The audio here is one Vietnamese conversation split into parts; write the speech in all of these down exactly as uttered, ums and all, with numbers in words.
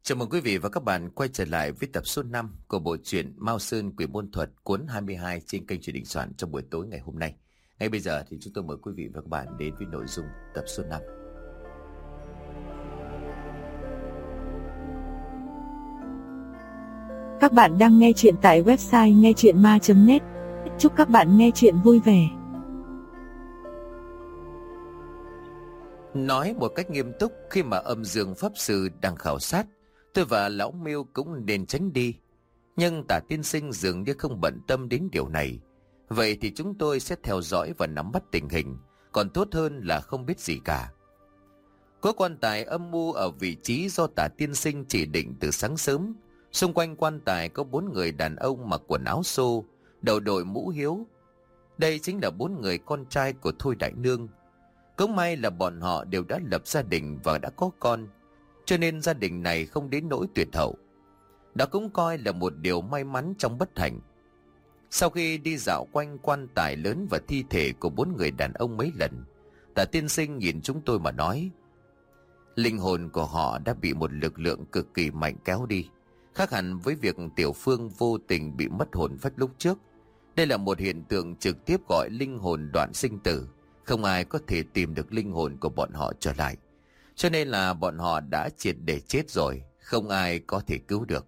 Chào mừng quý vị và các bạn quay trở lại với tập số năm của bộ truyện Mao Sơn Quỷ Môn Thuật cuốn hai mươi hai trên kênh Truyền Đình Soạn trong buổi tối ngày hôm nay. Ngay bây giờ thì chúng tôi mời quý vị và các bạn đến với nội dung tập số năm. Các bạn đang nghe chuyện tại website nghe chuyện ma chấm net. Chúc các bạn nghe chuyện vui vẻ. Nói một cách nghiêm túc, khi mà âm dương pháp sư đang khảo sát, tôi và lão Miêu cũng nên tránh đi. Nhưng Tả tiên sinh dường như không bận tâm đến điều này. Vậy thì chúng tôi sẽ theo dõi và nắm bắt tình hình, còn tốt hơn là không biết gì cả. Có quan tài âm mưu ở vị trí do Tả tiên sinh chỉ định từ sáng sớm. Xung quanh quan tài có bốn người đàn ông mặc quần áo xô, đầu đội mũ hiếu. Đây chính là bốn người con trai của Thôi Đại Nương. Cũng may là bọn họ đều đã lập gia đình và đã có con, cho nên gia đình này không đến nỗi tuyệt hậu. Đó cũng coi là một điều may mắn trong bất hạnh. Sau khi đi dạo quanh quan tài lớn và thi thể của bốn người đàn ông mấy lần, Tả tiên sinh nhìn chúng tôi mà nói: linh hồn của họ đã bị một lực lượng cực kỳ mạnh kéo đi, khác hẳn với việc Tiểu Phương vô tình bị mất hồn phách lúc trước. Đây là một hiện tượng trực tiếp gọi linh hồn đoạn sinh tử. Không ai có thể tìm được linh hồn của bọn họ trở lại, cho nên là bọn họ đã triệt để chết rồi, không ai có thể cứu được.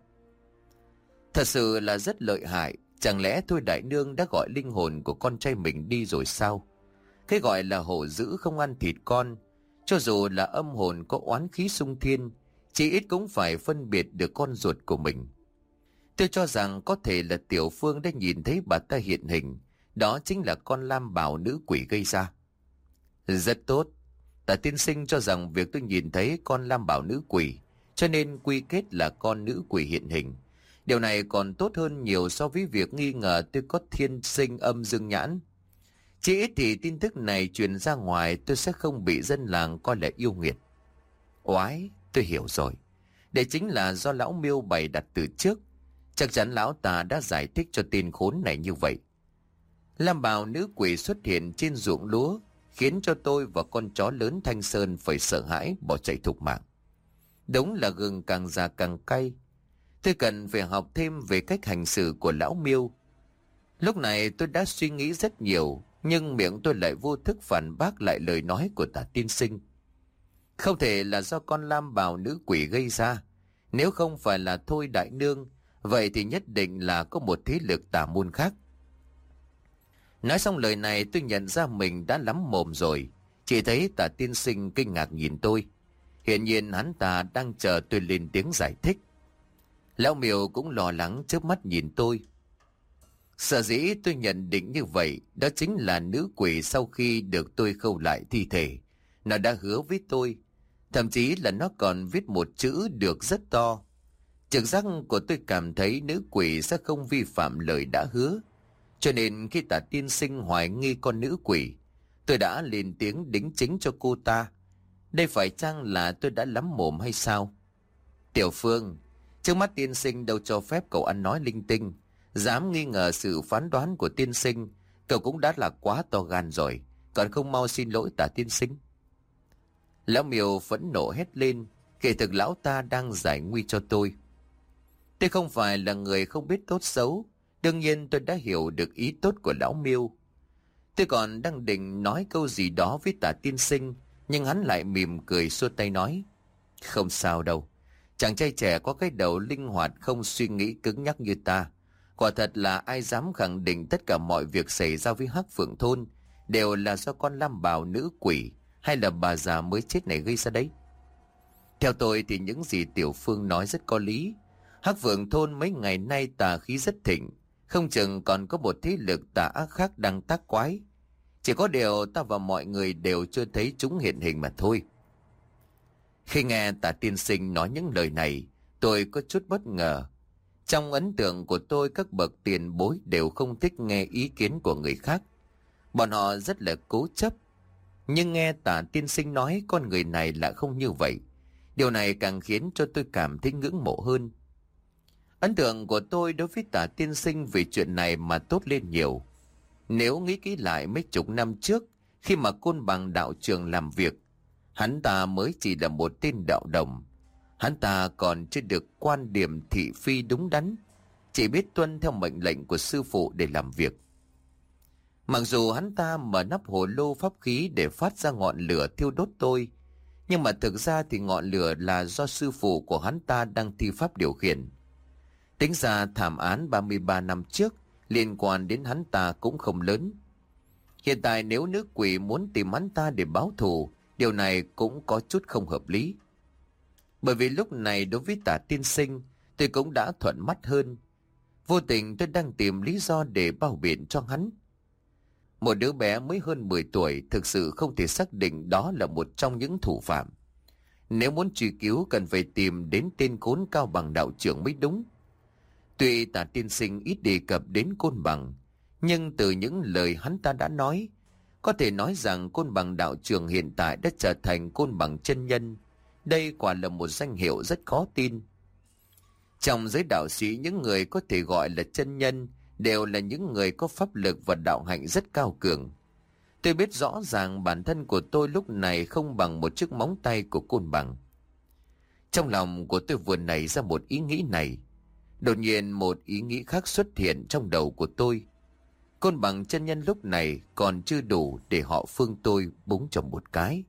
Thật sự là rất lợi hại. Chẳng lẽ Thôi Đại Nương đã gọi linh hồn của con trai mình đi rồi sao? Cái gọi là hổ dữ không ăn thịt con, cho dù là âm hồn có oán khí xung thiên, chỉ ít cũng phải phân biệt được con ruột của mình. Tôi cho rằng có thể là Tiểu Phương đã nhìn thấy bà ta hiện hình, đó chính là con lam bào nữ quỷ gây ra. Rất tốt. Tả tiên sinh cho rằng việc tôi nhìn thấy con lam bảo nữ quỷ, cho nên quy kết là con nữ quỷ hiện hình. Điều này còn tốt hơn nhiều so với việc nghi ngờ tôi có thiên sinh âm dương nhãn. Chỉ ít thì tin tức này truyền ra ngoài, tôi sẽ không bị dân làng coi là yêu nghiệt. Oái, tôi hiểu rồi. Đây chính là do lão Miêu bày đặt từ trước. Chắc chắn lão ta đã giải thích cho tên khốn này như vậy. Lam bào nữ quỷ xuất hiện trên ruộng lúa, khiến cho tôi và con chó lớn Thanh Sơn phải sợ hãi bỏ chạy thục mạng. Đúng là gừng càng già càng cay. Tôi cần phải học thêm về cách hành xử của lão Miêu. Lúc này tôi đã suy nghĩ rất nhiều, nhưng miệng tôi lại vô thức phản bác lại lời nói của Tả tiên sinh. Không thể là do con lam bào nữ quỷ gây ra. Nếu không phải là Thôi Đại Nương, vậy thì nhất định là có một thế lực tà môn khác. Nói xong lời này, tôi nhận ra mình đã lắm mồm rồi. Chỉ thấy Tả tiên sinh kinh ngạc nhìn tôi. Hiển nhiên hắn ta đang chờ tôi lên tiếng giải thích. Lão Miêu cũng lo lắng chớp mắt nhìn tôi. Sở dĩ tôi nhận định như vậy, đó chính là nữ quỷ sau khi được tôi khâu lại thi thể, nó đã hứa với tôi. Thậm chí là nó còn viết một chữ được rất to. Trực giác của tôi cảm thấy nữ quỷ sẽ không vi phạm lời đã hứa. Cho nên khi Tả tiên sinh hoài nghi con nữ quỷ, tôi đã lên tiếng đính chính cho cô ta. Đây phải chăng là tôi đã lắm mồm hay sao? Tiểu Phương, trước mắt tiên sinh đâu cho phép cậu ăn nói linh tinh. Dám nghi ngờ sự phán đoán của tiên sinh, cậu cũng đã là quá to gan rồi. Còn không mau xin lỗi Tả tiên sinh. Lão Miêu phẫn nộ hét lên. Kể thực lão ta đang giải nguy cho tôi. Tôi không phải là người không biết tốt xấu. Đương nhiên tôi đã hiểu được ý tốt của lão Miêu. Tôi còn đang định nói câu gì đó với Tả tiên sinh, nhưng hắn lại mỉm cười xua tay nói: không sao đâu. Chàng trai trẻ có cái đầu linh hoạt, không suy nghĩ cứng nhắc như ta. Quả thật là ai dám khẳng định tất cả mọi việc xảy ra với Hắc Phượng Thôn đều là do con lam bào nữ quỷ hay là bà già mới chết này gây ra đấy. Theo tôi thì những gì Tiểu Phương nói rất có lý. Hắc Phượng Thôn mấy ngày nay tà khí rất thịnh, không chừng còn có một thế lực tà ác khác đang tác quái. Chỉ có điều ta và mọi người đều chưa thấy chúng hiện hình mà thôi. Khi nghe Tả tiên sinh nói những lời này, tôi có chút bất ngờ. Trong ấn tượng của tôi, các bậc tiền bối đều không thích nghe ý kiến của người khác. Bọn họ rất là cố chấp. Nhưng nghe Tả tiên sinh nói con người này lại không như vậy. Điều này càng khiến cho tôi cảm thấy ngưỡng mộ hơn. Ấn tượng của tôi đối với Tả tiên sinh về chuyện này mà tốt lên nhiều. Nếu nghĩ kỹ lại mấy chục năm trước, khi mà Côn Bằng đạo trường làm việc, hắn ta mới chỉ là một tên đạo đồng. Hắn ta còn chưa được quan điểm thị phi đúng đắn, chỉ biết tuân theo mệnh lệnh của sư phụ để làm việc. Mặc dù hắn ta mở nắp hồ lô pháp khí để phát ra ngọn lửa thiêu đốt tôi, nhưng mà thực ra thì ngọn lửa là do sư phụ của hắn ta đang thi pháp điều khiển. Tính ra thảm án ba mươi ba năm trước liên quan đến hắn ta cũng không lớn. Hiện tại nếu nữ quỷ muốn tìm hắn ta để báo thù, điều này cũng có chút không hợp lý. Bởi vì lúc này đối với Tả tiên sinh, tôi cũng đã thuận mắt hơn. Vô tình tôi đang tìm lý do để bao biện cho hắn. Một đứa bé mới hơn mười tuổi thực sự không thể xác định đó là một trong những thủ phạm. Nếu muốn truy cứu cần phải tìm đến tên Côn Cao Bằng đạo trưởng mới đúng. Tuy Tả tiên sinh ít đề cập đến Côn Bằng, nhưng từ những lời hắn ta đã nói, có thể nói rằng Côn Bằng đạo trưởng hiện tại đã trở thành Côn Bằng chân nhân. Đây quả là một danh hiệu rất khó tin. Trong giới đạo sĩ, những người có thể gọi là chân nhân đều là những người có pháp lực và đạo hạnh rất cao cường. Tôi biết rõ ràng bản thân của tôi lúc này không bằng một chiếc móng tay của Côn Bằng. Trong lòng của tôi vừa nảy ra một ý nghĩ này. Đột nhiên một ý nghĩ khác xuất hiện trong đầu của tôi. Côn Bằng chân nhân lúc này còn chưa đủ để họ Phương tôi búng cho một cái.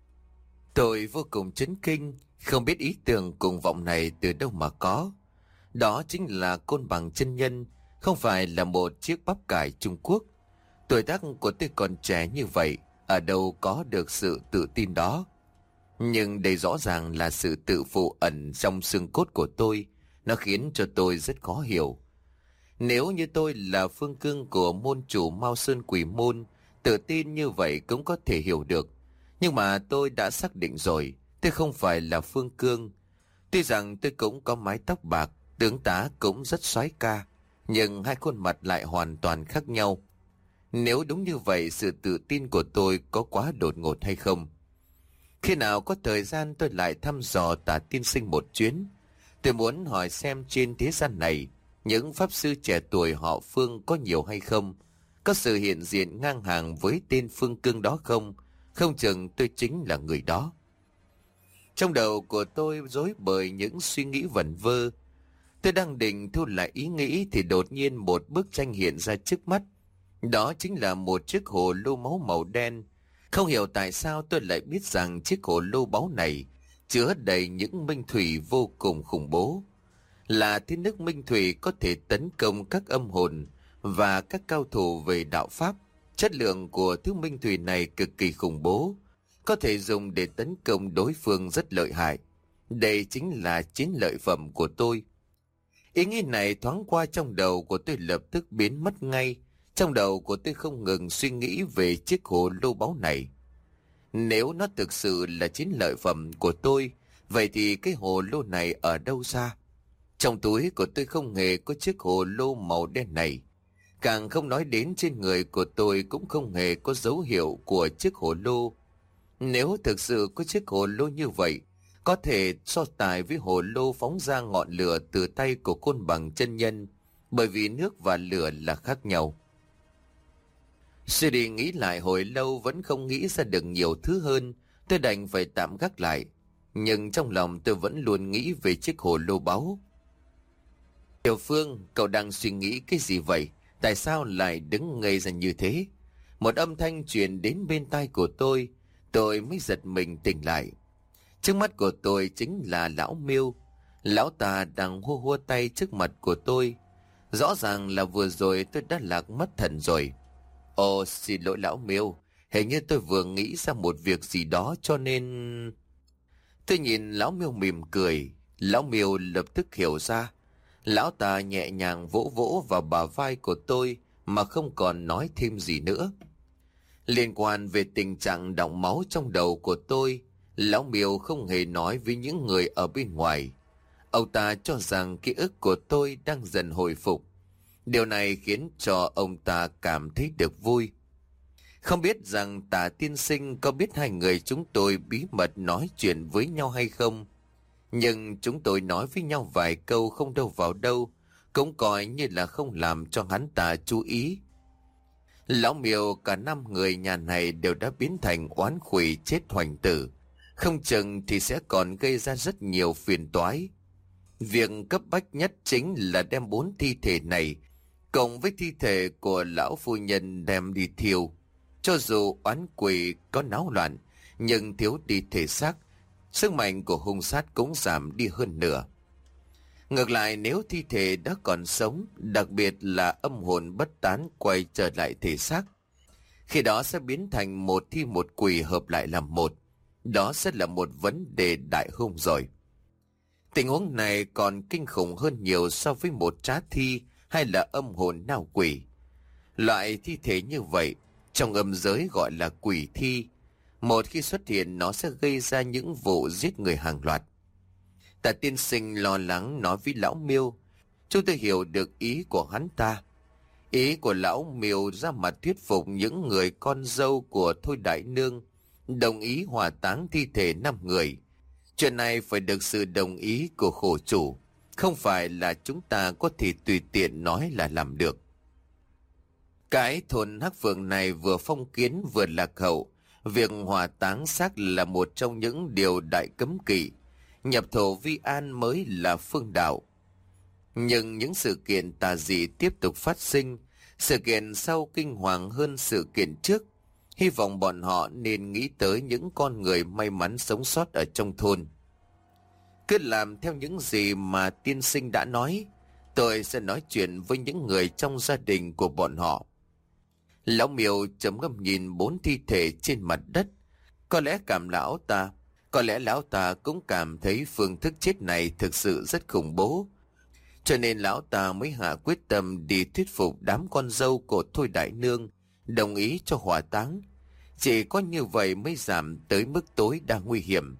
Tôi vô cùng chấn kinh, không biết ý tưởng cuồng vọng này từ đâu mà có. Đó chính là Côn Bằng chân nhân, không phải là một chiếc bắp cải Trung Quốc. Tuổi tác của tôi còn trẻ như vậy, ở đâu có được sự tự tin đó. Nhưng đây rõ ràng là sự tự phụ ẩn trong xương cốt của tôi, nó khiến cho tôi rất khó hiểu. Nếu như tôi là Phương Cương của môn chủ Mao Sơn Quỷ Môn, tự tin như vậy cũng có thể hiểu được. Nhưng mà tôi đã xác định rồi, tôi không phải là Phương Cương. Tuy rằng tôi cũng có mái tóc bạc, tướng tá cũng rất soái ca, nhưng hai khuôn mặt lại hoàn toàn khác nhau. Nếu đúng như vậy, sự tự tin của tôi có quá đột ngột hay không? Khi nào có thời gian tôi lại thăm dò Tả tiên sinh một chuyến. Tôi muốn hỏi xem trên thế gian này, những pháp sư trẻ tuổi họ Phương có nhiều hay không? Có sự hiện diện ngang hàng với tên Phương Cương đó không? Không chừng tôi chính là người đó. Trong đầu của tôi rối bời những suy nghĩ vẩn vơ. Tôi đang định thu lại ý nghĩ thì đột nhiên một bức tranh hiện ra trước mắt. Đó chính là một chiếc hồ lô máu màu đen. Không hiểu tại sao tôi lại biết rằng chiếc hồ lô báu này chứa đầy những minh thủy vô cùng khủng bố. Là thiên nước minh thủy có thể tấn công các âm hồn và các cao thủ về đạo pháp. Chất lượng của thứ minh thủy này cực kỳ khủng bố, có thể dùng để tấn công đối phương rất lợi hại. Đây chính là chiến lợi phẩm của tôi. Ý nghĩ này thoáng qua trong đầu của tôi lập tức biến mất ngay. Trong đầu của tôi không ngừng suy nghĩ về chiếc hồ lô báu này. Nếu nó thực sự là chiến lợi phẩm của tôi, vậy thì cái hồ lô này ở đâu ra? Trong túi của tôi không hề có chiếc hồ lô màu đen này. Càng không nói đến trên người của tôi cũng không hề có dấu hiệu của chiếc hồ lô. Nếu thực sự có chiếc hồ lô như vậy, có thể so tài với hồ lô phóng ra ngọn lửa từ tay của Côn Bằng chân nhân, bởi vì nước và lửa là khác nhau. Suy đi nghĩ lại hồi lâu vẫn không nghĩ ra được nhiều thứ hơn, tôi đành phải tạm gác lại. Nhưng trong lòng tôi vẫn luôn nghĩ về chiếc hồ lô báu. Tiểu Phương, cậu đang suy nghĩ cái gì vậy? Tại sao lại đứng ngây ra như thế? Một âm thanh truyền đến bên tai của tôi, tôi mới giật mình tỉnh lại. Trước mắt của tôi chính là lão Miêu. Lão ta đang hô hô tay trước mặt của tôi. Rõ ràng là vừa rồi tôi đã lạc mất thần rồi. Ồ, xin lỗi lão Miêu, hình như tôi vừa nghĩ ra một việc gì đó cho nên... Tôi nhìn lão Miêu mỉm cười. Lão Miêu lập tức hiểu ra. Lão ta nhẹ nhàng vỗ vỗ vào bả vai của tôi mà không còn nói thêm gì nữa. Liên quan về tình trạng đọng máu trong đầu của tôi, lão Miêu không hề nói với những người ở bên ngoài. Ông ta cho rằng ký ức của tôi đang dần hồi phục. Điều này khiến cho ông ta cảm thấy được vui. Không biết rằng Tả tiên sinh có biết hai người chúng tôi bí mật nói chuyện với nhau hay không. Nhưng chúng tôi nói với nhau vài câu không đâu vào đâu, cũng coi như là không làm cho hắn ta chú ý. Lão Miêu, cả năm người nhà này đều đã biến thành oán quỷ chết hoành tử. không chừng thì sẽ còn gây ra rất nhiều phiền toái. Việc cấp bách nhất chính là đem bốn thi thể này cộng với thi thể của lão phu nhân đem đi thiêu. Cho dù oán quỷ có náo loạn, nhưng thiếu đi thể xác, sức mạnh của hung sát cũng giảm đi hơn nửa. Ngược lại, nếu thi thể đã còn sống, đặc biệt là âm hồn bất tán quay trở lại thể xác, khi đó sẽ biến thành một thi một quỷ hợp lại làm một. Đó sẽ là một vấn đề đại hung rồi. Tình huống này còn kinh khủng hơn nhiều so với một trá thi hay là âm hồn nào quỷ. Loại thi thể như vậy trong âm giới gọi là quỷ thi. Một khi xuất hiện, nó sẽ gây ra những vụ giết người hàng loạt. Tả tiên sinh lo lắng nói với lão Miêu. Chúng tôi hiểu được ý của hắn ta. Ý của lão Miêu ra mặt thuyết phục những người con dâu của Thôi Đại Nương đồng ý hỏa táng thi thể năm người. Chuyện này phải được sự đồng ý của khổ chủ, không phải là chúng ta có thể tùy tiện nói là làm được. Cái thôn Hắc Phượng này vừa phong kiến vừa lạc hậu. Việc hỏa táng xác là một trong những điều đại cấm kỵ. Nhập thổ vi an mới là phương đạo. Nhưng những sự kiện tà dị tiếp tục phát sinh. Sự kiện sau kinh hoàng hơn sự kiện trước. Hy vọng bọn họ nên nghĩ tới những con người may mắn sống sót ở trong thôn. Cứ làm theo những gì mà tiên sinh đã nói. Tôi sẽ nói chuyện với những người trong gia đình của bọn họ. Lão Miêu trầm ngâm nhìn bốn thi thể trên mặt đất. Có lẽ cảm lão ta, có lẽ lão ta cũng cảm thấy phương thức chết này thực sự rất khủng bố. Cho nên lão ta mới hạ quyết tâm đi thuyết phục đám con dâu của Thôi Đại Nương đồng ý cho hỏa táng. Chỉ có như vậy mới giảm tới mức tối đa nguy hiểm.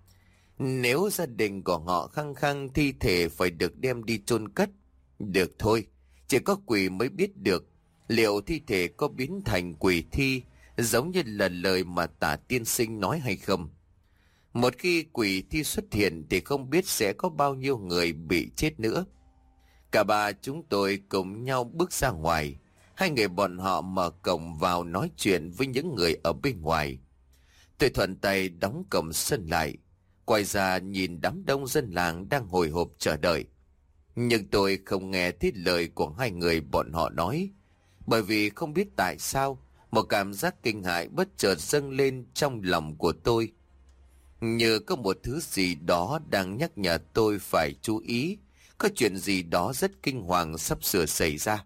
Nếu gia đình của họ khăng khăng thi thể phải được đem đi chôn cất, được thôi, chỉ có quỷ mới biết được liệu thi thể có biến thành quỷ thi giống như là lời mà Tả tiên sinh nói hay không. Một khi quỷ thi xuất hiện thì không biết sẽ có bao nhiêu người bị chết nữa. Cả ba chúng tôi cùng nhau bước ra ngoài. Hai người bọn họ mở cổng vào nói chuyện với những người ở bên ngoài. Tôi thuận tay đóng cổng sân lại, quay ra nhìn đám đông dân làng đang hồi hộp chờ đợi. Nhưng tôi không nghe thấy lời của hai người bọn họ nói, bởi vì không biết tại sao một cảm giác kinh hãi bất chợt dâng lên trong lòng của tôi. Như có một thứ gì đó đang nhắc nhở tôi phải chú ý, có chuyện gì đó rất kinh hoàng sắp sửa xảy ra.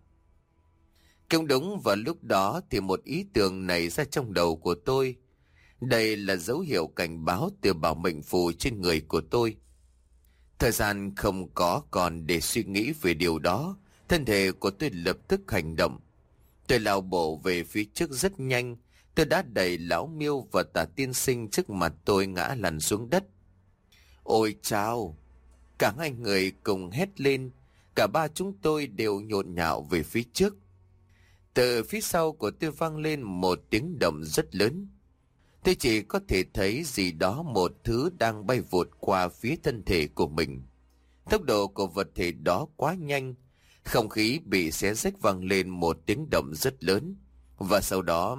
Cũng đúng vào lúc đó thì một ý tưởng nảy ra trong đầu của tôi. Đây là dấu hiệu cảnh báo từ bảo mệnh phù trên người của tôi. Thời gian không có còn để suy nghĩ về điều đó. Thân thể của tôi lập tức hành động. Tôi lao bộ về phía trước rất nhanh. Tôi đã đẩy lão Miêu và Tả tiên sinh trước mặt tôi ngã lăn xuống đất. Ôi chao! Cả hai người cùng hét lên. Cả ba chúng tôi đều nhộn nhạo về phía trước. Từ phía sau của tôi vang lên một tiếng động rất lớn. Tôi chỉ có thể thấy gì đó một thứ đang bay vụt qua phía thân thể của mình. Tốc độ của vật thể đó quá nhanh. Không khí bị xé rách vang lên một tiếng động rất lớn. Và sau đó...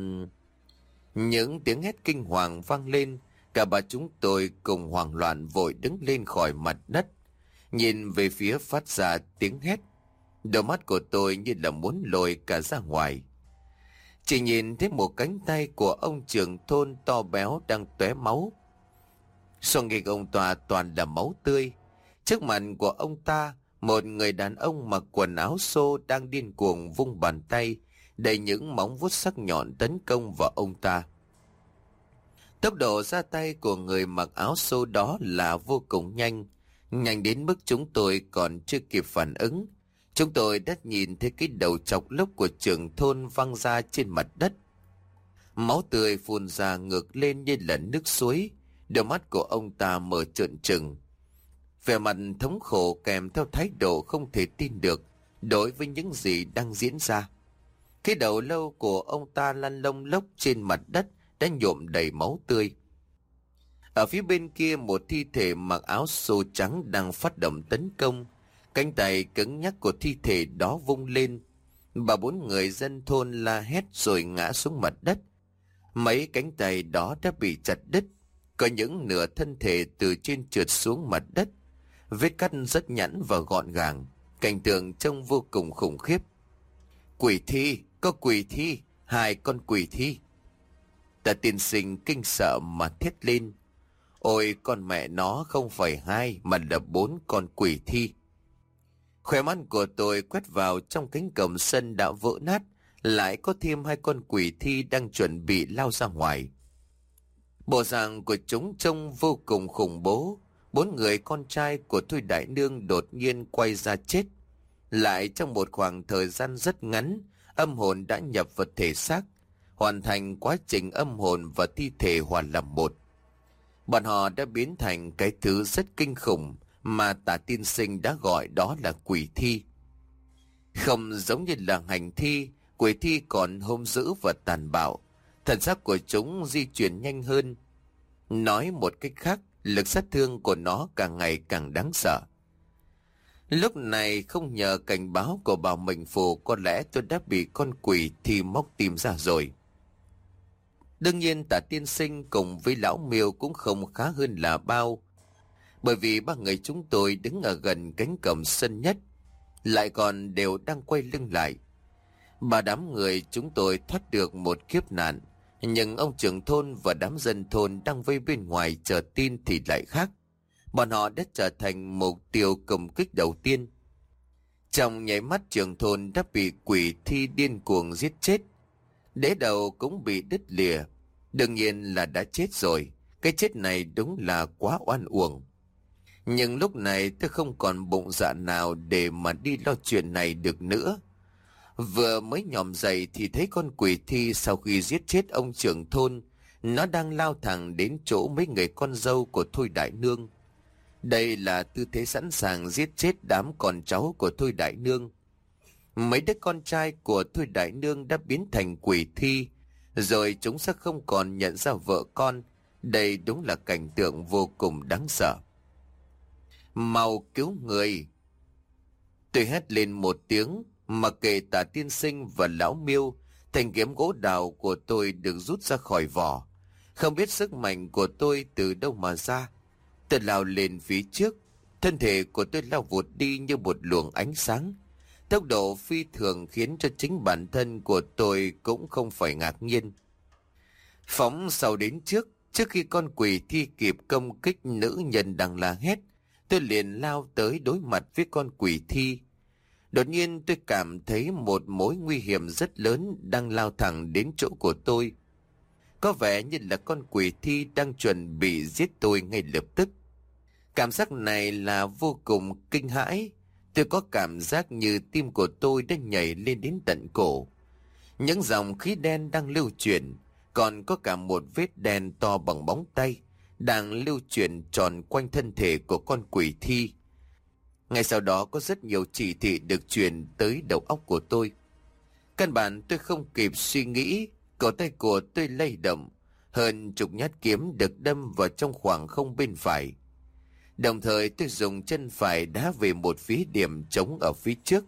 những tiếng hét kinh hoàng vang lên. Cả ba chúng tôi cùng hoảng loạn vội đứng lên khỏi mặt đất. Nhìn về phía phát ra tiếng hét. Đôi mắt của tôi như là muốn lồi cả ra ngoài. Chỉ nhìn thấy một cánh tay của ông trưởng thôn to béo đang tóe máu. Xoang nghịch ông ta toàn là máu tươi. Trước mặt của ông ta, một người đàn ông mặc quần áo xô đang điên cuồng vung bàn tay, đầy những móng vuốt sắc nhọn tấn công vào ông ta. Tốc độ ra tay của người mặc áo xô đó là vô cùng nhanh, nhanh đến mức chúng tôi còn chưa kịp phản ứng. Chúng tôi đã nhìn thấy cái đầu chọc lốc của trưởng thôn văng ra trên mặt đất. Máu tươi phun ra ngược lên như là nước suối. Đôi mắt của ông ta mở trợn trừng, vẻ mặt thống khổ kèm theo thái độ không thể tin được đối với những gì đang diễn ra. Cái đầu lâu của ông ta lăn lông lốc trên mặt đất đã nhuộm đầy máu tươi. Ở phía bên kia, một thi thể mặc áo xô trắng đang phát động tấn công. Cánh tay cứng nhắc của thi thể đó vung lên. Ba bốn người dân thôn la hét rồi ngã xuống mặt đất. Mấy cánh tay đó đã bị chặt đứt. Có những nửa thân thể từ trên trượt xuống mặt đất, vết cắt rất nhẵn và gọn gàng, cảnh tượng trông vô cùng khủng khiếp. Quỷ thi, có quỷ thi, hai con quỷ thi. Tạ tiên sinh kinh sợ mà thét lên. Ôi, con mẹ nó, không phải hai mà là bốn con quỷ thi. Khóe mắt của tôi quét vào trong cánh cổng sân đã vỡ nát, lại có thêm hai con quỷ thi đang chuẩn bị lao ra ngoài. Bộ dạng của chúng trông vô cùng khủng bố. Bốn người con trai của Thôi Đại Nương đột nhiên quay ra chết. Lại trong một khoảng thời gian rất ngắn, âm hồn đã nhập vào thể xác, hoàn thành quá trình âm hồn và thi thể hòa làm một. Bọn họ đã biến thành cái thứ rất kinh khủng mà Tạ tiên sinh đã gọi đó là quỷ thi. Không giống như là hành thi, quỷ thi còn hung dữ và tàn bạo. Thần sắc của chúng di chuyển nhanh hơn. Nói một cách khác, lực sát thương của nó càng ngày càng đáng sợ. Lúc này không nhờ cảnh báo của Bảo Mệnh Phù, có lẽ tôi đã bị con quỷ thi móc tim ra rồi. Đương nhiên Tạ tiên sinh cùng với lão Miêu cũng không khá hơn là bao, bởi vì ba người chúng tôi đứng ở gần cánh cổng sân nhất, lại còn đều đang quay lưng lại. Ba đám người chúng tôi thoát được một kiếp nạn, nhưng ông trưởng thôn và đám dân thôn đang vây bên ngoài chờ tin thì lại khác. Bọn họ đã trở thành mục tiêu công kích đầu tiên. Trong nháy mắt, trưởng thôn đã bị quỷ thi điên cuồng giết chết. Đế đầu cũng bị đứt lìa. Đương nhiên là đã chết rồi. Cái chết này đúng là quá oan uổng. Nhưng lúc này tôi không còn bụng dạ nào để mà đi lo chuyện này được nữa. Vừa mới nhòm dậy thì thấy con quỷ thi sau khi giết chết ông trưởng thôn, nó đang lao thẳng đến chỗ mấy người con dâu của Thôi Đại Nương. Đây là tư thế sẵn sàng giết chết đám con cháu của Thôi Đại Nương. Mấy đứa con trai của Thôi Đại Nương đã biến thành quỷ thi, rồi chúng sẽ không còn nhận ra vợ con. Đây đúng là cảnh tượng vô cùng đáng sợ. Mau cứu người! Tôi hét lên một tiếng, mặc kệ Tạ tiên sinh và lão Miêu, thanh kiếm gỗ đào của tôi được rút ra khỏi vỏ. Không biết sức mạnh của tôi từ đâu mà ra. Tôi lao lên phía trước, thân thể của tôi lao vụt đi như một luồng ánh sáng. Tốc độ phi thường khiến cho chính bản thân của tôi cũng không phải ngạc nhiên. Phóng sau đến trước, trước khi con quỷ thi kịp công kích nữ nhân đang la hét, tôi liền lao tới đối mặt với con quỷ thi. Đột nhiên tôi cảm thấy một mối nguy hiểm rất lớn đang lao thẳng đến chỗ của tôi. Có vẻ như là con quỷ thi đang chuẩn bị giết tôi ngay lập tức. Cảm giác này là vô cùng kinh hãi. Tôi có cảm giác như tim của tôi đã nhảy lên đến tận cổ. Những dòng khí đen đang lưu chuyển, còn có cả một vết đen to bằng móng tay đang lưu chuyển tròn quanh thân thể của con quỷ thi. Ngay sau đó có rất nhiều chỉ thị được truyền tới đầu óc của tôi. Căn bản tôi không kịp suy nghĩ, cổ tay của tôi lay động, hơn chục nhát kiếm được đâm vào trong khoảng không bên phải. Đồng thời tôi dùng chân phải đá về một phía điểm trống ở phía trước.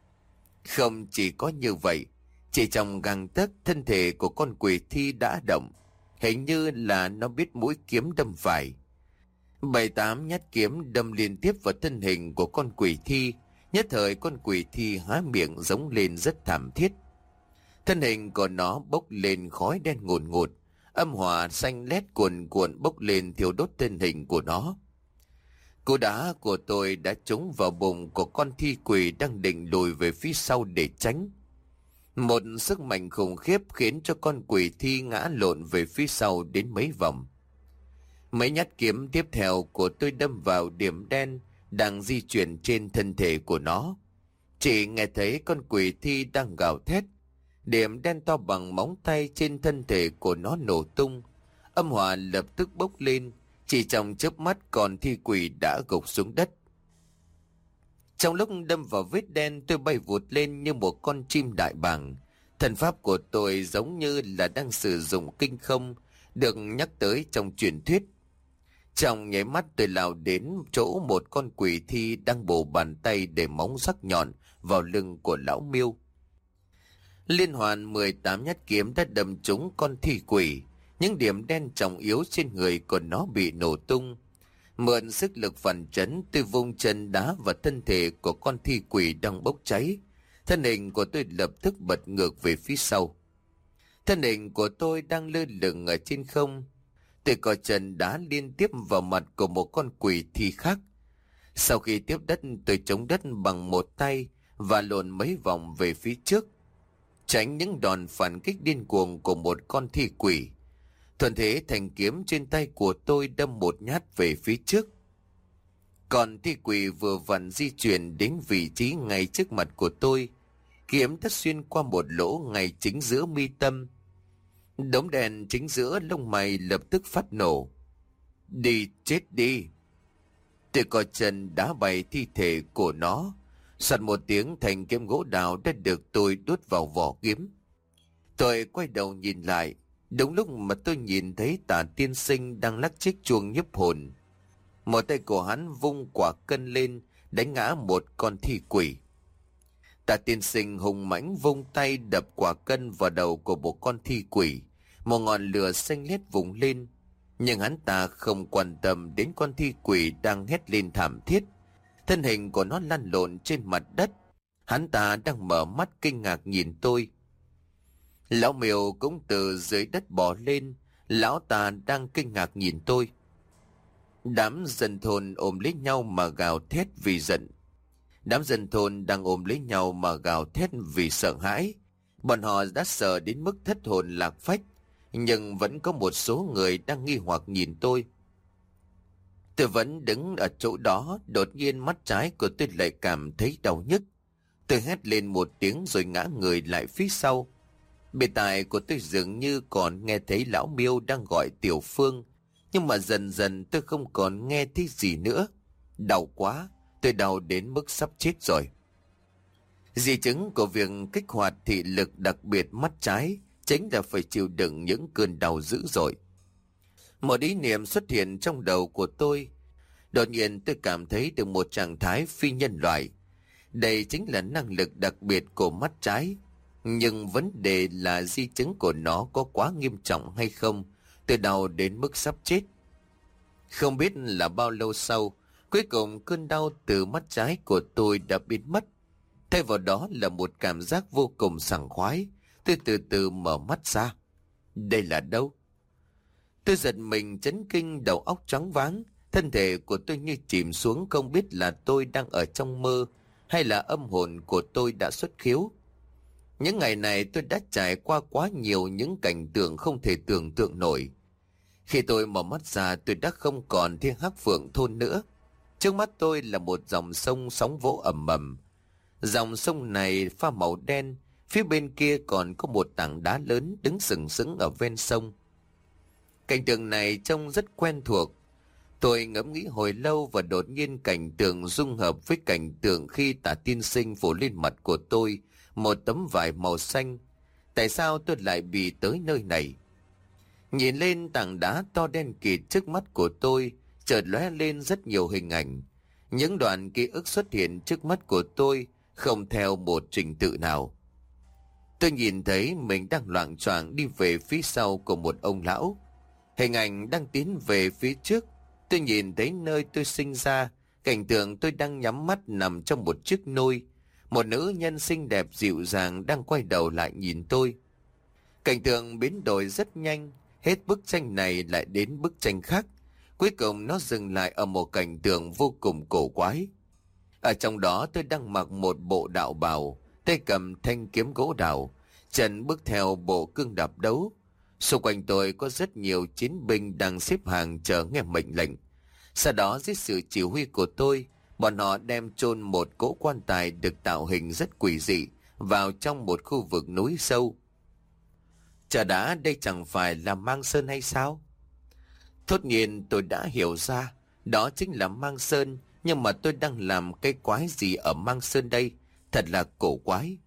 Không chỉ có như vậy, chỉ trong gang tấc thân thể của con quỷ thi đã động, hình như là nó biết mũi kiếm đâm phải. Bảy tám nhát kiếm đâm liên tiếp vào thân hình của con quỷ thi. Nhất thời con quỷ thi há miệng giống lên rất thảm thiết. Thân hình của nó bốc lên khói đen ngùn ngụt, âm hỏa xanh lét cuồn cuộn bốc lên thiêu đốt thân hình của nó. Cú đá của tôi đã trúng vào bụng của con thi quỷ đang định lùi về phía sau để tránh. Một sức mạnh khủng khiếp khiến cho con quỷ thi ngã lộn về phía sau đến mấy vòng. Mấy nhát kiếm tiếp theo của tôi đâm vào điểm đen đang di chuyển trên thân thể của nó. Chỉ nghe thấy con quỷ thi đang gào thét. Điểm đen to bằng móng tay trên thân thể của nó nổ tung. Âm hỏa lập tức bốc lên. Chỉ trong chớp mắt con thi quỷ đã gục xuống đất. Trong lúc đâm vào vết đen, tôi bay vụt lên như một con chim đại bàng. Thần pháp của tôi giống như là đang sử dụng kinh không được nhắc tới trong truyền thuyết. Trong nháy mắt tôi lao đến chỗ một con quỷ thi đang bổ bàn tay để móng sắc nhọn vào lưng của lão Miêu. Liên hoàn mười tám nhát kiếm đã đâm trúng con thi quỷ. Những điểm đen trọng yếu trên người của nó bị nổ tung. Mượn sức lực phản chấn, tôi vung chân đá vào thân thể của con thi quỷ đang bốc cháy. Thân hình của tôi lập tức bật ngược về phía sau. Thân hình của tôi đang lơ lửng ở trên không. Tôi có chân đá liên tiếp vào mặt của một con quỷ thi khác. Sau khi tiếp đất, tôi chống đất bằng một tay và lộn mấy vòng về phía trước, tránh những đòn phản kích điên cuồng của một con thi quỷ. Thuận thế thanh kiếm trên tay của tôi đâm một nhát về phía trước. Còn thi quỷ vừa vặn di chuyển đến vị trí ngay trước mặt của tôi. Kiếm đã xuyên qua một lỗ ngay chính giữa mi tâm. Đống đèn chính giữa lông mày lập tức phát nổ. Đi chết đi! Tôi có chân đá bay thi thể của nó. Soạt một tiếng, thanh kiếm gỗ đào đã được tôi đút vào vỏ kiếm. Tôi quay đầu nhìn lại. Đúng lúc mà tôi nhìn thấy Tả tiên sinh đang lắc chiếc chuông nhiếp hồn. Một tay của hắn vung quả cân lên, đánh ngã một con thi quỷ. Tả tiên sinh hùng mãnh vung tay đập quả cân vào đầu của một con thi quỷ. Một ngọn lửa xanh lét vùng lên. Nhưng hắn ta không quan tâm đến con thi quỷ đang hét lên thảm thiết. Thân hình của nó lăn lộn trên mặt đất. Hắn ta đang mở mắt kinh ngạc nhìn tôi. Lão Miêu cũng từ dưới đất bò lên. Lão ta đang kinh ngạc nhìn tôi. Đám dân thôn ôm lấy nhau mà gào thét vì giận. Đám dân thôn đang ôm lấy nhau mà gào thét vì sợ hãi. Bọn họ đã sợ đến mức thất hồn lạc phách. Nhưng vẫn có một số người đang nghi hoặc nhìn tôi. Tôi vẫn đứng ở chỗ đó. Đột nhiên mắt trái của tôi lại cảm thấy đau nhức. Tôi hét lên một tiếng rồi ngã người lại phía sau. Bề tai của tôi dường như còn nghe thấy lão Miêu đang gọi Tiểu Phương. Nhưng mà dần dần tôi không còn nghe thấy gì nữa. Đau quá, tôi đau đến mức sắp chết rồi. Di chứng của việc kích hoạt thị lực đặc biệt mắt trái chính là phải chịu đựng những cơn đau dữ dội. Một ý niệm xuất hiện trong đầu của tôi. Đột nhiên tôi cảm thấy được một trạng thái phi nhân loại. Đây chính là năng lực đặc biệt của mắt trái. Nhưng vấn đề là di chứng của nó có quá nghiêm trọng hay không. Tôi đau đến mức sắp chết. Không biết là bao lâu sau, cuối cùng cơn đau từ mắt trái của tôi đã biến mất. Thay vào đó là một cảm giác vô cùng sảng khoái. Tôi từ từ mở mắt ra. Đây là đâu? Tôi giật mình chấn kinh, đầu óc choáng váng. Thân thể của tôi như chìm xuống, không biết là tôi đang ở trong mơ hay là âm hồn của tôi đã xuất khiếu. Những ngày này tôi đã trải qua quá nhiều những cảnh tượng không thể tưởng tượng nổi. Khi tôi mở mắt ra, tôi đã không còn Thiên Hắc Phượng thôn nữa. Trước mắt tôi là một dòng sông sóng vỗ ầm ầm. Dòng sông này pha màu đen, phía bên kia còn có một tảng đá lớn đứng sừng sững ở ven sông. Cảnh tượng này trông rất quen thuộc. Tôi ngẫm nghĩ hồi lâu và đột nhiên cảnh tượng dung hợp với cảnh tượng khi Tả tiên sinh phủ lên mặt của tôi một tấm vải màu xanh. Tại sao tôi lại bị tới nơi này? Nhìn lên tảng đá to đen kịt trước mắt của tôi, chợt lóe lên rất nhiều hình ảnh. Những đoạn ký ức xuất hiện trước mắt của tôi không theo một trình tự nào. Tôi nhìn thấy mình đang loạng choạng đi về phía sau của một ông lão. Hình ảnh đang tiến về phía trước. Tôi nhìn thấy nơi tôi sinh ra, cảnh tượng tôi đang nhắm mắt nằm trong một chiếc nôi. Một nữ nhân xinh đẹp dịu dàng đang quay đầu lại nhìn tôi. Cảnh tượng biến đổi rất nhanh, hết bức tranh này lại đến bức tranh khác. Cuối cùng nó dừng lại ở một cảnh tượng vô cùng cổ quái. Ở trong đó tôi đang mặc một bộ đạo bào, tay cầm thanh kiếm gỗ đào, chân bước theo bộ cương đạp đấu. Xung quanh tôi có rất nhiều chiến binh đang xếp hàng chờ nghe mệnh lệnh. Sau đó dưới sự chỉ huy của tôi, bọn họ đem chôn một cỗ quan tài được tạo hình rất quỷ dị vào trong một khu vực núi sâu. Chả đã, đây chẳng phải là Mang Sơn hay sao? Thốt nhiên tôi đã hiểu ra, đó chính là Mang Sơn, nhưng mà tôi đang làm cái quái gì ở Mang Sơn đây? Thật là cổ quái.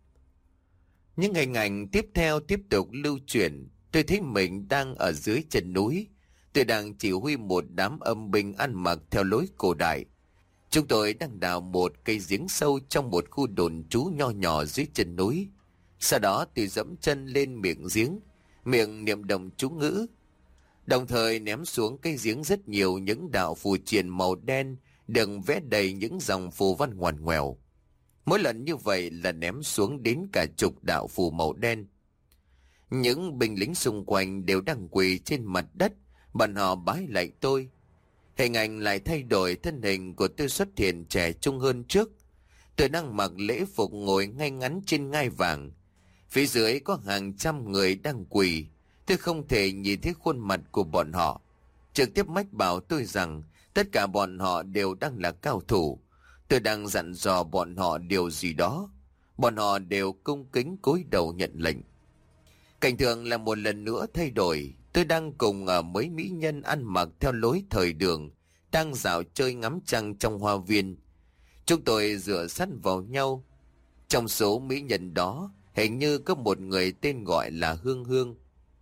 Những hình ảnh tiếp theo tiếp tục lưu chuyển. Tôi thấy mình đang ở dưới chân núi. Tôi đang chỉ huy một đám âm binh ăn mặc theo lối cổ đại. Chúng tôi đang đào một cây giếng sâu trong một khu đồn trú nho nhỏ dưới chân núi. Sau đó tôi dẫm chân lên miệng giếng, miệng niệm động chú ngữ. đồng thời ném xuống cái giếng rất nhiều những đạo phù triện màu đen được vẽ đầy những dòng phù văn ngoằn ngoèo. Mỗi lần như vậy là ném xuống đến cả chục đạo phù màu đen. Những binh lính xung quanh đều đang quỳ trên mặt đất, bọn họ bái lạy tôi. Hình ảnh lại thay đổi, thân hình của tôi xuất hiện trẻ trung hơn trước. Tôi đang mặc lễ phục ngồi ngay ngắn trên ngai vàng. Phía dưới có hàng trăm người đang quỳ. Tôi không thể nhìn thấy khuôn mặt của bọn họ. Trực tiếp mách bảo tôi rằng tất cả bọn họ đều đang là cao thủ. Tôi đang dặn dò bọn họ điều gì đó. Bọn họ đều cung kính cúi đầu nhận lệnh. Cảnh tượng là một lần nữa thay đổi. Tôi đang cùng ở mấy mỹ nhân ăn mặc theo lối thời đường, đang dạo chơi ngắm trăng trong hoa viên. Chúng tôi dựa sát vào nhau. Trong số mỹ nhân đó, hình như có một người tên gọi là Hương Hương.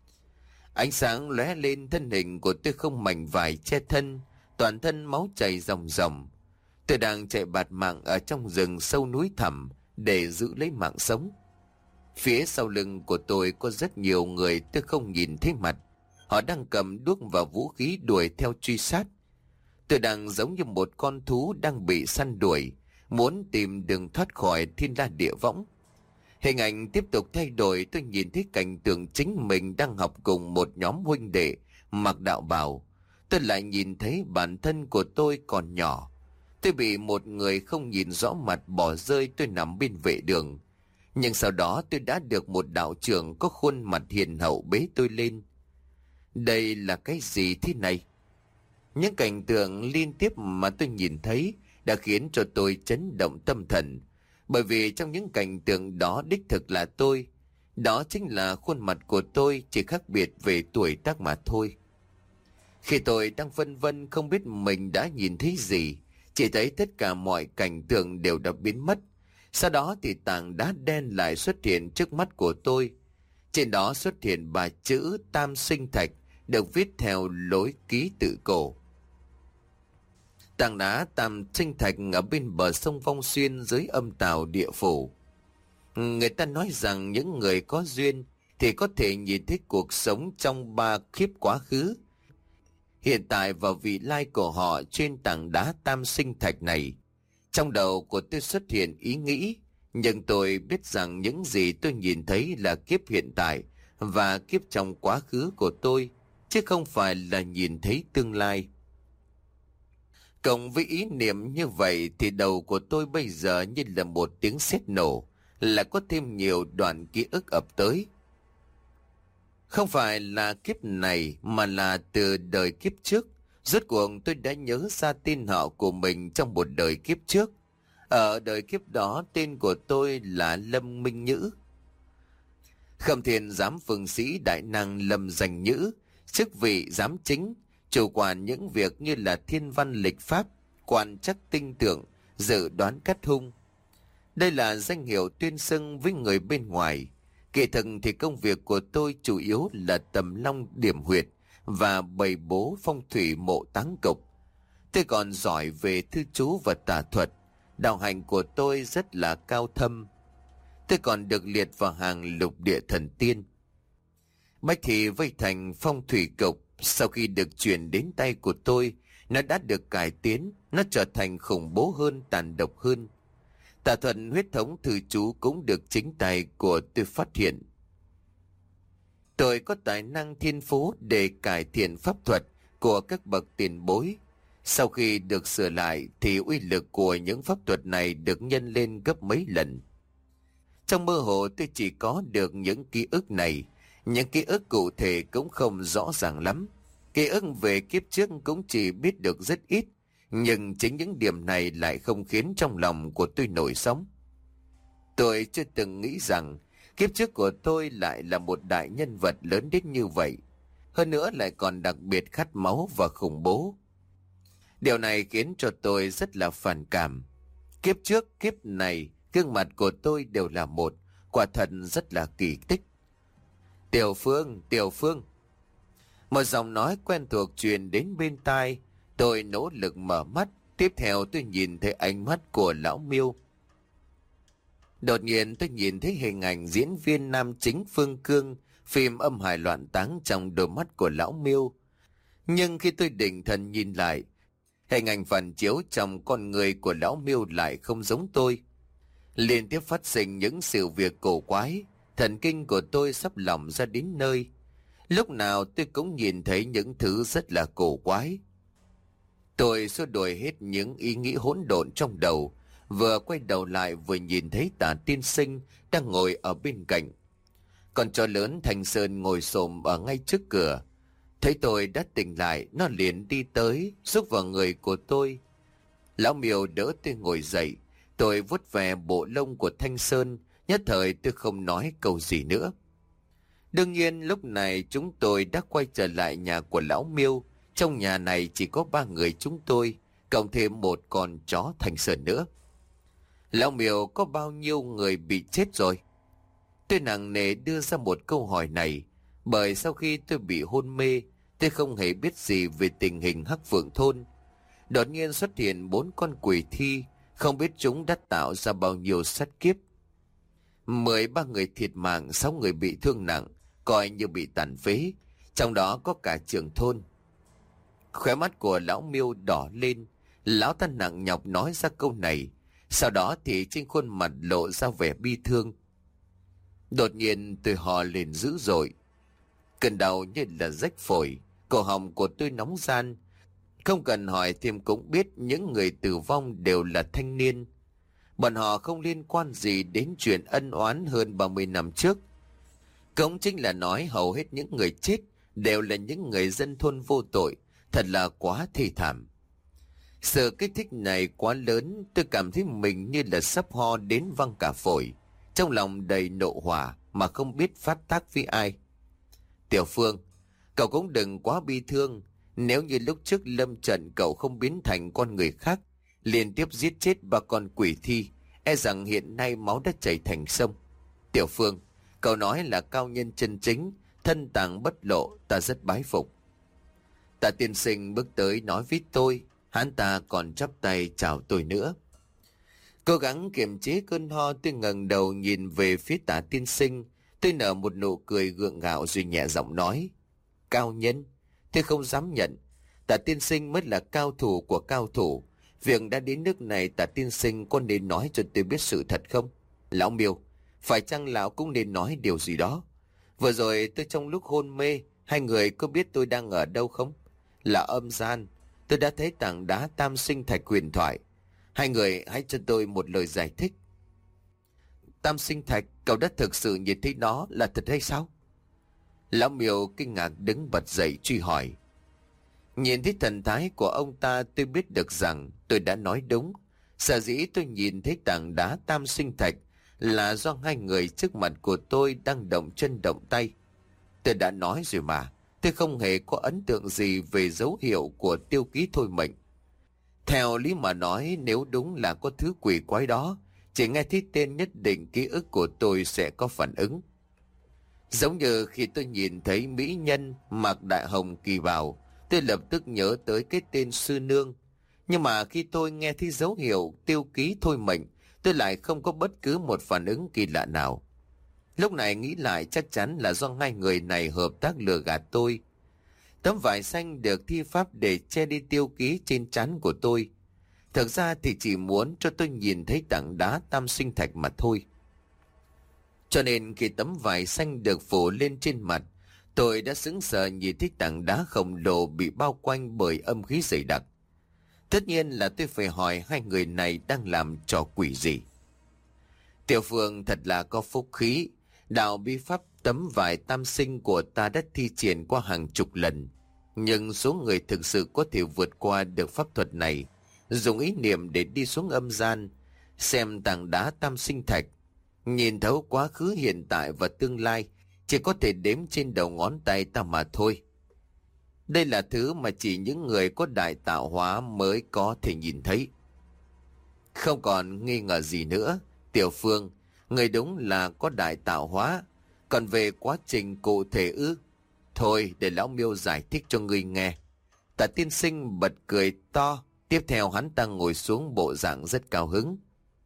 Ánh sáng lóe lên, thân hình của tôi không mảnh vải che thân, toàn thân máu chảy ròng ròng. Tôi đang chạy bạt mạng ở trong rừng sâu núi thẳm để giữ lấy mạng sống. Phía sau lưng của tôi có rất nhiều người tôi không nhìn thấy mặt. Họ đang cầm đuốc và vũ khí đuổi theo truy sát. Tôi đang giống như một con thú đang bị săn đuổi, muốn tìm đường thoát khỏi thiên la địa võng. Hình ảnh tiếp tục thay đổi, tôi nhìn thấy cảnh tượng chính mình đang học cùng một nhóm huynh đệ mặc đạo bào. Tôi lại nhìn thấy bản thân của tôi còn nhỏ. Tôi bị một người không nhìn rõ mặt bỏ rơi, tôi nằm bên vệ đường. Nhưng sau đó tôi đã được một đạo trưởng có khuôn mặt hiền hậu bế tôi lên. Đây là cái gì thế này? Những cảnh tượng liên tiếp mà tôi nhìn thấy đã khiến cho tôi chấn động tâm thần. Bởi vì trong những cảnh tượng đó đích thực là tôi. Đó chính là khuôn mặt của tôi, chỉ khác biệt về tuổi tác mà thôi. Khi tôi đang vân vân không biết mình đã nhìn thấy gì, chỉ thấy tất cả mọi cảnh tượng đều đã biến mất. Sau đó thì tảng đá đen lại xuất hiện trước mắt của tôi. Trên đó xuất hiện ba chữ Tam Sinh Thạch được viết theo lối ký tự cổ. Tảng đá Tam Sinh Thạch ở bên bờ sông Vong Xuyên dưới âm tào địa phủ. Người ta nói rằng những người có duyên thì có thể nhìn thấy cuộc sống trong ba kiếp quá khứ, hiện tại và vị lai của họ trên tảng đá Tam Sinh Thạch này. Trong đầu của tôi xuất hiện ý nghĩ, nhưng tôi biết rằng những gì tôi nhìn thấy là kiếp hiện tại và kiếp trong quá khứ của tôi, chứ không phải là nhìn thấy tương lai. Cộng với ý niệm như vậy thì đầu của tôi bây giờ như là một tiếng sét nổ, là có thêm nhiều đoạn ký ức ập tới. Không phải là kiếp này mà là từ đời kiếp trước. Rốt cuộc tôi đã nhớ ra tên họ của mình trong một đời kiếp trước. Ở đời kiếp đó tên của tôi là Lâm Minh Nhữ. Khâm Thiên giám phương sĩ đại năng Lâm Danh Nhữ, chức vị giám chính, chủ quản những việc như là thiên văn lịch pháp, quan trắc tinh tượng, dự đoán cát hung. Đây là danh hiệu tuyên xưng với người bên ngoài. Kỳ thực thì công việc của tôi chủ yếu là tầm long điểm huyệt và bày bố phong thủy mộ táng cục. Tôi còn giỏi về thư chú và tà thuật. Đạo hạnh của tôi rất là cao thâm. Tôi còn được liệt vào hàng lục địa thần tiên. Bách Thị vây thành phong thủy cục sau khi được chuyển đến tay của tôi, nó đã được cải tiến, nó trở thành khủng bố hơn, tàn độc hơn. Tà thuật huyết thống thư chú cũng được chính tay của tôi phát hiện. Tôi có tài năng thiên phú để cải thiện pháp thuật của các bậc tiền bối. Sau khi được sửa lại thì uy lực của những pháp thuật này được nhân lên gấp mấy lần. Trong mơ hồ tôi chỉ có được những ký ức này, những ký ức cụ thể cũng không rõ ràng lắm. Ký ức về kiếp trước cũng chỉ biết được rất ít, nhưng chính những điểm này lại không khiến trong lòng của tôi nổi sóng. Tôi chưa từng nghĩ rằng kiếp trước của tôi lại là một đại nhân vật lớn đến như vậy. Hơn nữa lại còn đặc biệt khát máu và khủng bố. Điều này khiến cho tôi rất là phản cảm. Kiếp trước, kiếp này, gương mặt của tôi đều là một, quả thật rất là kỳ tích. Tiểu Phương, Tiểu Phương. Một giọng nói quen thuộc truyền đến bên tai. Tôi nỗ lực mở mắt. Tiếp theo tôi nhìn thấy ánh mắt của lão Miêu. Đột nhiên tôi nhìn thấy hình ảnh diễn viên nam chính Phương Cương, phim Âm Hài Loạn Táng trong đôi mắt của lão Miêu. Nhưng khi tôi định thần nhìn lại, hình ảnh phản chiếu trong con người của lão Miêu lại không giống tôi. Liên tiếp phát sinh những sự việc cổ quái, thần kinh của tôi sắp lỏng ra đến nơi. Lúc nào tôi cũng nhìn thấy những thứ rất là cổ quái. Tôi xua đuổi hết những ý nghĩ hỗn độn trong đầu, vừa quay đầu lại vừa nhìn thấy Tả Tiên Sinh đang ngồi ở bên cạnh. Con chó lớn Thanh Sơn ngồi xổm ở ngay trước cửa. Thấy tôi đã tỉnh lại, nó liền đi tới, xúc vào người của tôi. Lão Miêu đỡ tôi ngồi dậy, tôi vuốt về bộ lông của Thanh Sơn, nhất thời tôi không nói câu gì nữa. Đương nhiên lúc này chúng tôi đã quay trở lại nhà của lão Miêu. Trong nhà này chỉ có ba người chúng tôi, cộng thêm một con chó Thanh Sơn nữa. Lão Miêu, có bao nhiêu người bị chết rồi? Tôi nặng nề đưa ra một câu hỏi này, bởi sau khi tôi bị hôn mê, tôi không hề biết gì về tình hình Hắc Phượng Thôn. Đột nhiên xuất hiện bốn con quỷ thi, không biết chúng đã tạo ra bao nhiêu sát kiếp. Mười ba người thiệt mạng, sáu người bị thương nặng, coi như bị tàn phế, trong đó có cả trưởng thôn. Khóe mắt của lão Miêu đỏ lên, lão ta nặng nhọc nói ra câu này, sau đó thì trên khuôn mặt lộ ra vẻ bi thương. Đột nhiên tôi hò lên dữ dội, cơn đau như là rách phổi, cổ họng của tôi nóng ran. Không cần hỏi thêm cũng biết những người tử vong đều là thanh niên. Bọn họ không liên quan gì đến chuyện ân oán hơn ba mươi năm trước. Cũng chính là nói hầu hết những người chết đều là những người dân thôn vô tội, thật là quá thê thảm. Sự kích thích này quá lớn, tôi cảm thấy mình như là sắp ho đến văng cả phổi, trong lòng đầy nộ hỏa mà không biết phát tác với ai. Tiểu Phương, cậu cũng đừng quá bi thương. Nếu như lúc trước lâm trận cậu không biến thành con người khác, liên tiếp giết chết ba con quỷ thi, e rằng hiện nay máu đã chảy thành sông. Tiểu Phương, cậu nói là cao nhân chân chính, thân tàng bất lộ, ta rất bái phục. Tạ Tiên Sinh bước tới nói với tôi, hắn ta còn chắp tay chào tôi nữa. Cố gắng kiềm chế cơn ho, tôi ngẩng đầu nhìn về phía Tạ Tiên Sinh. Tôi nở một nụ cười gượng gạo rồi nhẹ giọng nói, cao nhân, tôi không dám nhận. Tạ Tiên Sinh mới là cao thủ của cao thủ. Việc đã đến nước này, Tạ Tiên Sinh có nên nói cho tôi biết sự thật không? Lão Miêu, phải chăng lão cũng nên nói điều gì đó? Vừa rồi tôi trong lúc hôn mê, hai người có biết tôi đang ở đâu không? Là âm gian. Tôi đã thấy tảng đá tam sinh thạch huyền thoại. Hai người hãy cho tôi một lời giải thích. Tam sinh thạch, cậu đã thực sự nhìn thấy nó là thật hay sao? Lão Miêu kinh ngạc đứng bật dậy truy hỏi. Nhìn thấy thần thái của ông ta, tôi biết được rằng tôi đã nói đúng. Sở dĩ tôi nhìn thấy tảng đá tam sinh thạch là do hai người trước mặt của tôi đang động chân động tay. Tôi đã nói rồi mà, tôi không hề có ấn tượng gì về dấu hiệu của tiêu ký thôi mệnh. Theo lý mà nói, nếu đúng là có thứ quỷ quái đó, chỉ nghe thấy tên nhất định ký ức của tôi sẽ có phản ứng. Giống như khi tôi nhìn thấy mỹ nhân mặc đại hồng kỳ bào, tôi lập tức nhớ tới cái tên sư nương. Nhưng mà khi tôi nghe thấy dấu hiệu tiêu ký thôi mệnh, tôi lại không có bất cứ một phản ứng kỳ lạ nào. Lúc này nghĩ lại chắc chắn là do hai người này hợp tác lừa gạt tôi. Tấm vải xanh được thi pháp để che đi tiêu ký trên trán của tôi. Thực ra thì chỉ muốn cho tôi nhìn thấy tảng đá tam sinh thạch mà thôi. Cho nên khi tấm vải xanh được phủ lên trên mặt, tôi đã sững sờ nhìn thấy tảng đá khổng lồ bị bao quanh bởi âm khí dày đặc. Tất nhiên là tôi phải hỏi hai người này đang làm trò quỷ gì. Tiểu Phương thật là có phúc khí. Đạo bí pháp tấm vải tam sinh của ta đã thi triển qua hàng chục lần. Nhưng số người thực sự có thể vượt qua được pháp thuật này, dùng ý niệm để đi xuống âm gian, xem tảng đá tam sinh thạch, nhìn thấu quá khứ, hiện tại và tương lai, chỉ có thể đếm trên đầu ngón tay ta mà thôi. Đây là thứ mà chỉ những người có đại tạo hóa mới có thể nhìn thấy. Không còn nghi ngờ gì nữa, Tiểu Phương, người đúng là có đại tạo hóa. Còn về quá trình cụ thể ư? Thôi để lão Miêu giải thích cho ngươi nghe. Tạ Tiên Sinh bật cười to, tiếp theo hắn ta ngồi xuống bộ dạng rất cao hứng.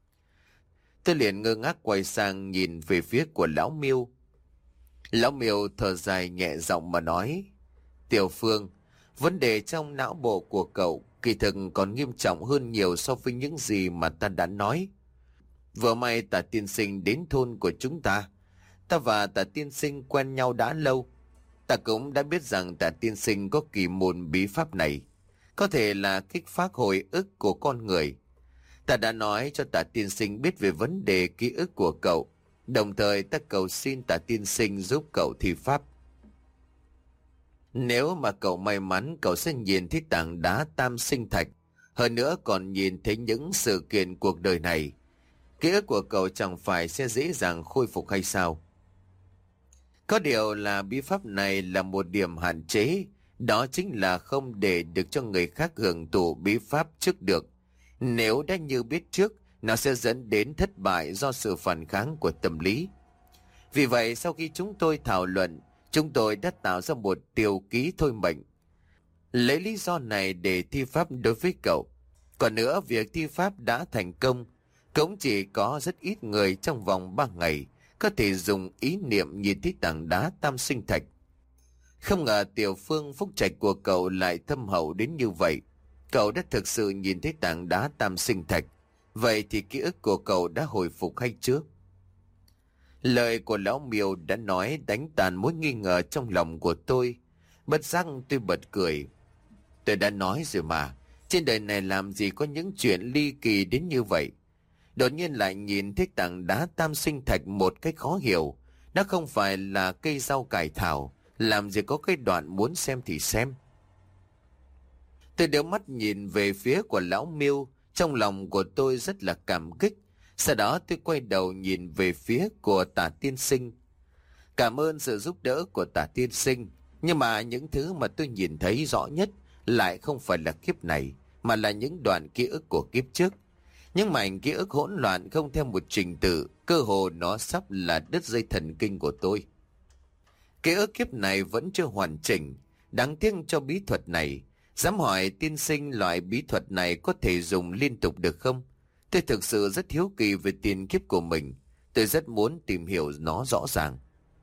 Tôi liền ngơ ngác quay sang nhìn về phía của lão Miêu. Lão Miêu thở dài nhẹ giọng mà nói, Tiểu Phương, Vấn đề trong não bộ của cậu kỳ thực còn nghiêm trọng hơn nhiều so với những gì mà ta đã nói. Vừa may Tả tiên sinh đến thôn của chúng ta. Ta và Tả tiên sinh quen nhau đã lâu. Ta cũng đã biết rằng Tả tiên sinh có kỳ môn bí pháp này, có thể là kích phát hồi ức của con người. Ta đã nói cho Tả tiên sinh biết về vấn đề ký ức của cậu, đồng thời ta cầu xin Tả tiên sinh giúp cậu thi pháp. Nếu mà cậu may mắn, cậu sẽ nhìn thấy tảng đá tam sinh thạch, hơn nữa còn nhìn thấy những sự kiện cuộc đời này. Ký ức của cậu chẳng phải sẽ dễ dàng khôi phục hay sao? Có điều là bí pháp này là một điểm hạn chế, đó chính là không để được cho người khác hưởng thụ bí pháp trước được. Nếu đã như biết trước, nó sẽ dẫn đến thất bại do sự phản kháng của tâm lý. Vì vậy, sau khi chúng tôi thảo luận, chúng tôi đã tạo ra một tiểu ký thôi mệnh. Lấy lý do này để thi pháp đối với cậu. Còn nữa, việc thi pháp đã thành công, cũng chỉ có rất ít người trong vòng ba ngày có thể dùng ý niệm nhìn thấy tảng đá tam sinh thạch. Không ngờ tiểu phương phúc trạch của cậu lại thâm hậu đến như vậy. Cậu đã thực sự nhìn thấy tảng đá tam sinh thạch. Vậy thì ký ức của cậu đã hồi phục hay chưa? Lời của lão Miêu đã nói đánh tàn mối nghi ngờ trong lòng của tôi. Bất giác tôi bật cười. Tôi đã nói rồi mà, trên đời này làm gì có những chuyện ly kỳ đến như vậy. Đột nhiên lại nhìn thấy tảng đá tam sinh thạch một cách khó hiểu. Nó không phải là cây rau cải thảo, làm gì có cái đoạn muốn xem thì xem. Tôi đưa mắt nhìn về phía của lão Miêu, trong lòng của tôi rất là cảm kích. Sau đó tôi quay đầu nhìn về phía của Tả tiên sinh. Cảm ơn sự giúp đỡ của Tả tiên sinh, nhưng mà những thứ mà tôi nhìn thấy rõ nhất lại không phải là kiếp này, mà là những đoạn ký ức của kiếp trước. Những mảnh ký ức hỗn loạn không theo một trình tự, cơ hồ nó sắp là đứt dây thần kinh của tôi. Ký ức kiếp này vẫn chưa hoàn chỉnh, đáng tiếc cho bí thuật này. Dám hỏi tiên sinh loại bí thuật này có thể dùng liên tục được không? Tôi thực sự rất hiếu kỳ về tiền kiếp của mình. Tôi rất muốn tìm hiểu nó rõ ràng.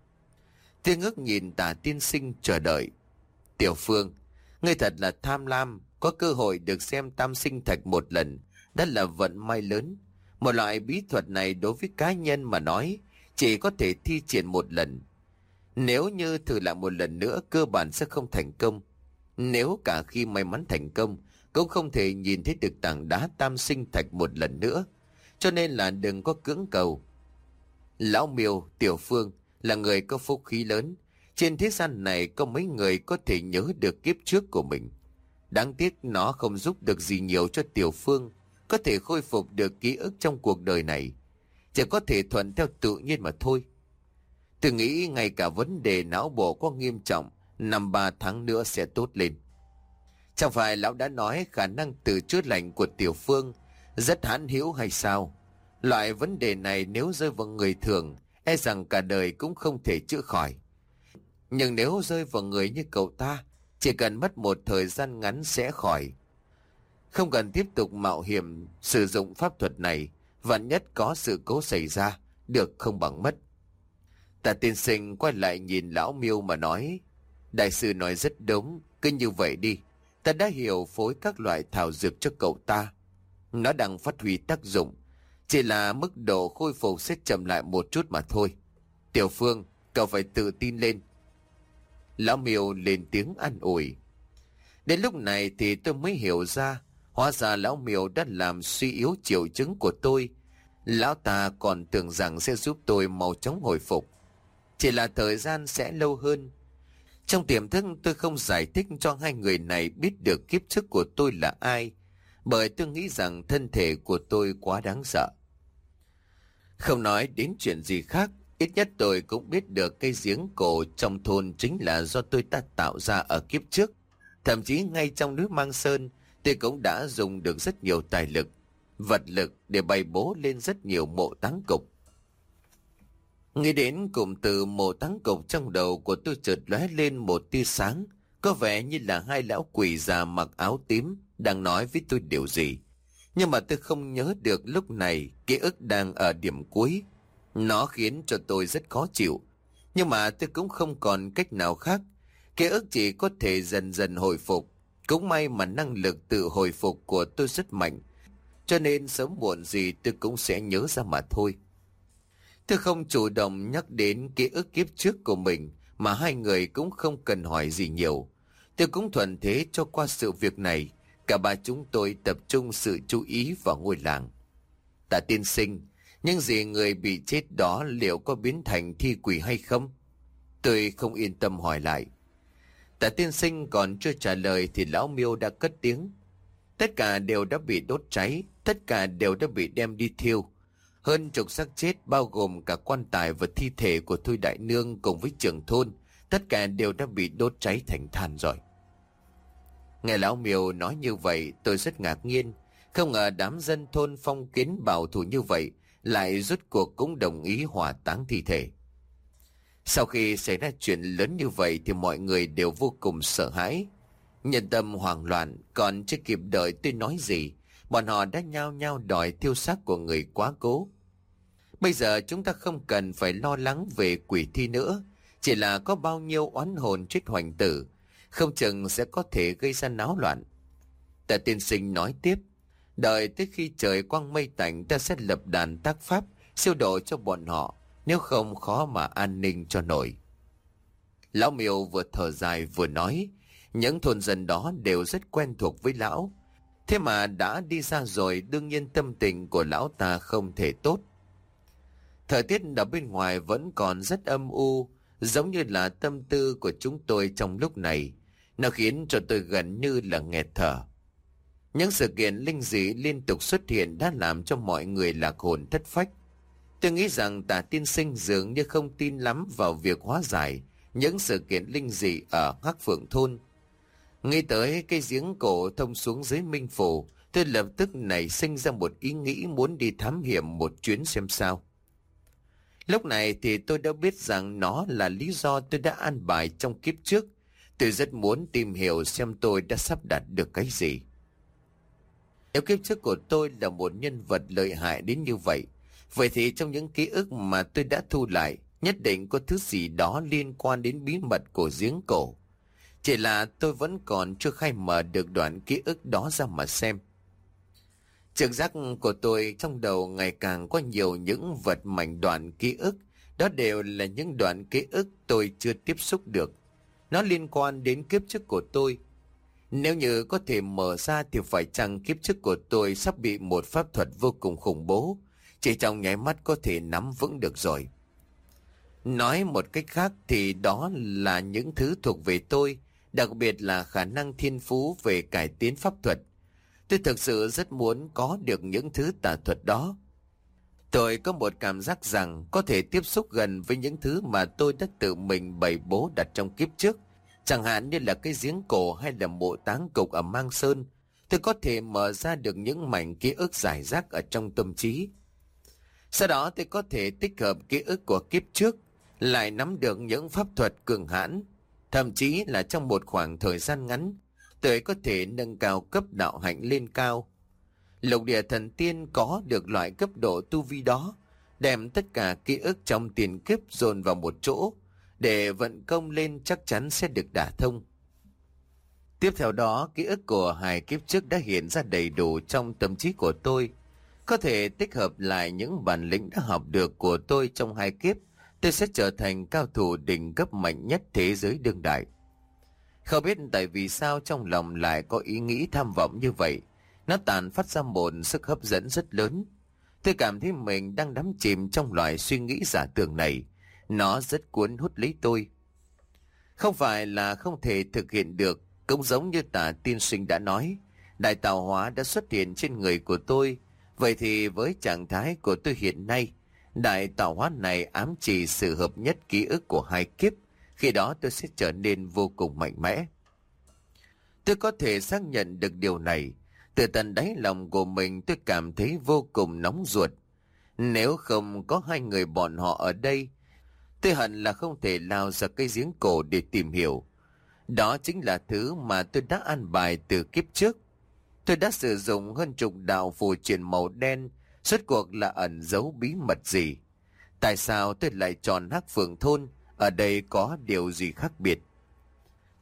Tôi ngước nhìn Tả tiên sinh chờ đợi. Tiểu Phương, ngươi thật là tham lam, có cơ hội được xem tam sinh thạch một lần. Đó là vận may lớn. Một loại bí thuật này đối với cá nhân mà nói, chỉ có thể thi triển một lần. Nếu như thử lại một lần nữa, cơ bản sẽ không thành công. Nếu cả khi may mắn thành công, cũng không thể nhìn thấy được tảng đá tam sinh thạch một lần nữa. Cho nên là đừng có cưỡng cầu. Lão Miêu, Tiểu Phương là người có phúc khí lớn. Trên thế gian này có mấy người có thể nhớ được kiếp trước của mình. Đáng tiếc nó không giúp được gì nhiều cho Tiểu Phương có thể khôi phục được ký ức trong cuộc đời này. Chỉ có thể thuận theo tự nhiên mà thôi. Tôi nghĩ ngay cả vấn đề não bộ có nghiêm trọng, năm ba tháng nữa sẽ tốt lên. Chẳng phải lão đã nói khả năng tự chữa lành của Tiểu Phương rất hãn hữu hay sao? Loại vấn đề này nếu rơi vào người thường, e rằng cả đời cũng không thể chữa khỏi. Nhưng nếu rơi vào người như cậu ta, chỉ cần mất một thời gian ngắn sẽ khỏi. Không cần tiếp tục mạo hiểm sử dụng pháp thuật này, vạn nhất có sự cố xảy ra, được không bằng mất. Tả tiên sinh quay lại nhìn lão Miêu mà nói, đại sư nói rất đúng, cứ như vậy đi. Ta đã hiểu phối các loại thảo dược cho cậu ta. Nó đang phát huy tác dụng, chỉ là mức độ khôi phục sẽ chậm lại một chút mà thôi. Tiểu Phương, cậu phải tự tin lên. Lão Miêu lên tiếng an ủi. Đến lúc này thì tôi mới hiểu ra, hóa ra lão Miêu đã làm suy yếu triệu chứng của tôi. Lão ta còn tưởng rằng sẽ giúp tôi mau chóng hồi phục. Chỉ là thời gian sẽ lâu hơn. Trong tiềm thức tôi không giải thích cho hai người này biết được kiếp trước của tôi là ai, bởi tôi nghĩ rằng thân thể của tôi quá đáng sợ. Không nói đến chuyện gì khác, ít nhất tôi cũng biết được cây giếng cổ trong thôn chính là do tôi ta tạo ra ở kiếp trước. Thậm chí ngay trong núi Mang Sơn, tôi cũng đã dùng được rất nhiều tài lực, vật lực để bày bố lên rất nhiều mộ táng cục. Nghĩ đến cụm từ mộ táng cục, trong đầu của tôi chợt lóe lên một tia sáng, có vẻ như là hai lão quỷ già mặc áo tím đang nói với tôi điều gì. Nhưng mà tôi không nhớ được lúc này ký ức đang ở điểm cuối. Nó khiến cho tôi rất khó chịu. Nhưng mà tôi cũng không còn cách nào khác. Ký ức chỉ có thể dần dần hồi phục. Cũng may mà năng lực tự hồi phục của tôi rất mạnh, cho nên sớm muộn gì tôi cũng sẽ nhớ ra mà thôi. Tôi không chủ động nhắc đến ký ức kiếp trước của mình, mà hai người cũng không cần hỏi gì nhiều. Tôi cũng thuận thế cho qua sự việc này. Cả ba chúng tôi tập trung sự chú ý vào ngôi làng. Tạ tiên sinh, những gì người bị chết đó liệu có biến thành thi quỷ hay không? Tôi không yên tâm hỏi lại. Tạ tiên sinh còn chưa trả lời thì lão Miêu đã cất tiếng. Tất cả đều đã bị đốt cháy, tất cả đều đã bị đem đi thiêu. Hơn chục xác chết bao gồm cả quan tài và thi thể của Thôi Đại Nương cùng với trưởng thôn, tất cả đều đã bị đốt cháy thành than rồi. Nghe lão Miêu nói như vậy, tôi rất ngạc nhiên. Không ngờ đám dân thôn phong kiến bảo thủ như vậy lại rốt cuộc cũng đồng ý hỏa táng thi thể. Sau khi xảy ra chuyện lớn như vậy thì mọi người đều vô cùng sợ hãi. Nhân tâm hoảng loạn, còn chưa kịp đợi tôi nói gì, bọn họ đã nhao nhao đòi thiêu xác của người quá cố. Bây giờ chúng ta không cần phải lo lắng về quỷ thi nữa, chỉ là có bao nhiêu oán hồn chết hoành tử, không chừng sẽ có thể gây ra náo loạn. Tạ tiên sinh nói tiếp, đợi tới khi trời quang mây tạnh ta sẽ lập đàn tác pháp siêu độ cho bọn họ, nếu không khó mà an ninh cho nổi. Lão Miêu vừa thở dài vừa nói, những thôn dân đó đều rất quen thuộc với lão, thế mà đã đi xa rồi, đương nhiên tâm tình của lão ta không thể tốt. Thời tiết ở bên ngoài vẫn còn rất âm u, giống như là tâm tư của chúng tôi trong lúc này. Nó khiến cho tôi gần như là nghẹt thở. Những sự kiện linh dị liên tục xuất hiện đã làm cho mọi người lạc hồn thất phách. Tôi nghĩ rằng Tạ tiên sinh dường như không tin lắm vào việc hóa giải những sự kiện linh dị ở Hắc Phượng thôn. Nghĩ tới cái giếng cổ thông xuống dưới Minh Phủ, tôi lập tức nảy sinh ra một ý nghĩ muốn đi thám hiểm một chuyến xem sao. Lúc này thì tôi đã biết rằng nó là lý do tôi đã an bài trong kiếp trước. Tôi rất muốn tìm hiểu xem tôi đã sắp đặt được cái gì. Nếu kiếp trước của tôi là một nhân vật lợi hại đến như vậy, vậy thì trong những ký ức mà tôi đã thu lại, nhất định có thứ gì đó liên quan đến bí mật của giếng cổ. Chỉ là tôi vẫn còn chưa khai mở được đoạn ký ức đó ra mà xem. Trực giác của tôi trong đầu ngày càng có nhiều những vật mảnh đoạn ký ức. Đó đều là những đoạn ký ức tôi chưa tiếp xúc được. Nó liên quan đến kiếp trước của tôi. Nếu như có thể mở ra thì phải chăng kiếp trước của tôi sắp bị một pháp thuật vô cùng khủng bố, chỉ trong nháy mắt có thể nắm vững được rồi. Nói một cách khác thì đó là những thứ thuộc về tôi, đặc biệt là khả năng thiên phú về cải tiến pháp thuật. Tôi thực sự rất muốn có được những thứ tà thuật đó. Tôi có một cảm giác rằng có thể tiếp xúc gần với những thứ mà tôi đã tự mình bày bố đặt trong kiếp trước. Chẳng hạn như là cái giếng cổ hay là mộ táng cục ở Mang Sơn. Tôi có thể mở ra được những mảnh ký ức rải rác ở trong tâm trí. Sau đó tôi có thể tích hợp ký ức của kiếp trước, lại nắm được những pháp thuật cường hãn. Thậm chí là trong một khoảng thời gian ngắn, tôi có thể nâng cao cấp đạo hạnh lên cao. Lục địa thần tiên có được loại cấp độ tu vi đó, đem tất cả ký ức trong tiền kiếp dồn vào một chỗ, để vận công lên chắc chắn sẽ được đả thông. Tiếp theo đó, ký ức của hai kiếp trước đã hiện ra đầy đủ trong tâm trí của tôi. Có thể tích hợp lại những bản lĩnh đã học được của tôi trong hai kiếp, tôi sẽ trở thành cao thủ đỉnh cấp mạnh nhất thế giới đương đại. Không biết tại vì sao trong lòng lại có ý nghĩ tham vọng như vậy. Nó tàn phát ra một sức hấp dẫn rất lớn. Tôi cảm thấy mình đang đắm chìm trong loại suy nghĩ giả tưởng này. Nó rất cuốn hút lấy tôi. Không phải là không thể thực hiện được, cũng giống như Tạ tiên sinh đã nói, đại tạo hóa đã xuất hiện trên người của tôi. Vậy thì với trạng thái của tôi hiện nay, đại tạo hóa này ám chỉ sự hợp nhất ký ức của hai kiếp. Khi đó tôi sẽ trở nên vô cùng mạnh mẽ. Tôi có thể xác nhận được điều này. Từ tận đáy lòng của mình tôi cảm thấy vô cùng nóng ruột. Nếu không có hai người bọn họ ở đây, tôi hận là không thể lao ra cái giếng cổ để tìm hiểu. Đó chính là thứ mà tôi đã an bài từ kiếp trước. Tôi đã sử dụng hơn chục đạo phù triện màu đen, rốt cuộc là ẩn giấu bí mật gì? Tại sao tôi lại chọn Hắc Phượng thôn? Ở đây có điều gì khác biệt?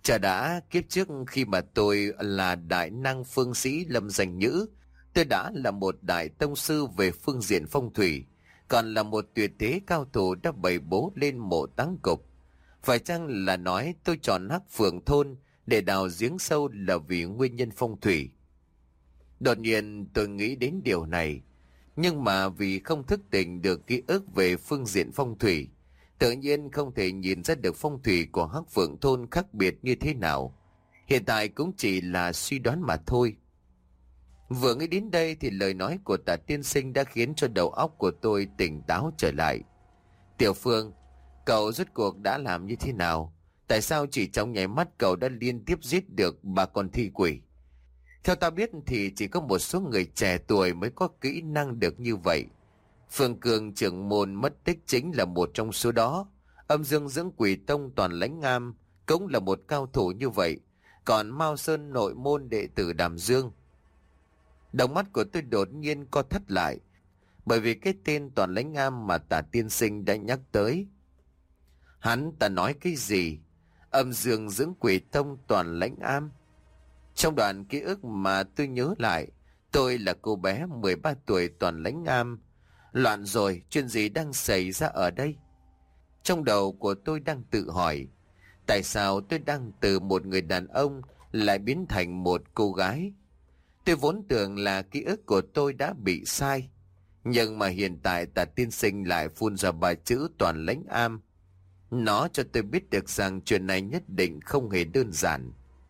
Chả đã, kiếp trước khi mà tôi là đại năng phương sĩ Lâm Danh Nhữ, tôi đã là một đại tông sư về phương diện phong thủy, còn là một tuyệt thế cao thủ đã bày bố lên mộ táng cục. Phải chăng là nói tôi chọn Hắc Phượng thôn để đào giếng sâu là vì nguyên nhân phong thủy? Đột nhiên tôi nghĩ đến điều này, nhưng mà vì không thức tỉnh được ký ức về phương diện phong thủy, tự nhiên không thể nhìn ra được phong thủy của Hắc Phượng thôn khác biệt như thế nào. Hiện tại cũng chỉ là suy đoán mà thôi. Vừa nghĩ đến đây thì lời nói của Tả tiên sinh đã khiến cho đầu óc của tôi tỉnh táo trở lại. Tiểu Phương, cậu rốt cuộc đã làm như thế nào? Tại sao chỉ trong nháy mắt cậu đã liên tiếp giết được ba con thi quỷ? Theo ta biết thì chỉ có một số người trẻ tuổi mới có kỹ năng được như vậy. Phương Cường trưởng môn mất tích chính là một trong số đó. Âm Dương dưỡng quỷ tông Toàn Lãnh Am cũng là một cao thủ như vậy. Còn Mao Sơn nội môn đệ tử Đàm Dương. Đồng mắt của tôi đột nhiên co thắt lại, bởi vì cái tên Toàn Lãnh Am mà Tả tiên sinh đã nhắc tới. Hắn ta nói cái gì? Âm Dương dưỡng quỷ tông Toàn Lãnh Am. Trong đoạn ký ức mà tôi nhớ lại, tôi là cô bé mười ba tuổi Toàn Lãnh Am. Loạn rồi, chuyện gì đang xảy ra ở đây? Trong đầu của tôi đang tự hỏi, tại sao tôi đang từ một người đàn ông lại biến thành một cô gái? Tôi vốn tưởng là ký ức của tôi đã bị sai, nhưng mà hiện tại Tả tiên sinh lại phun ra ba chữ Toàn Lãnh Am. Nó cho tôi biết được rằng chuyện này nhất định không hề đơn giản.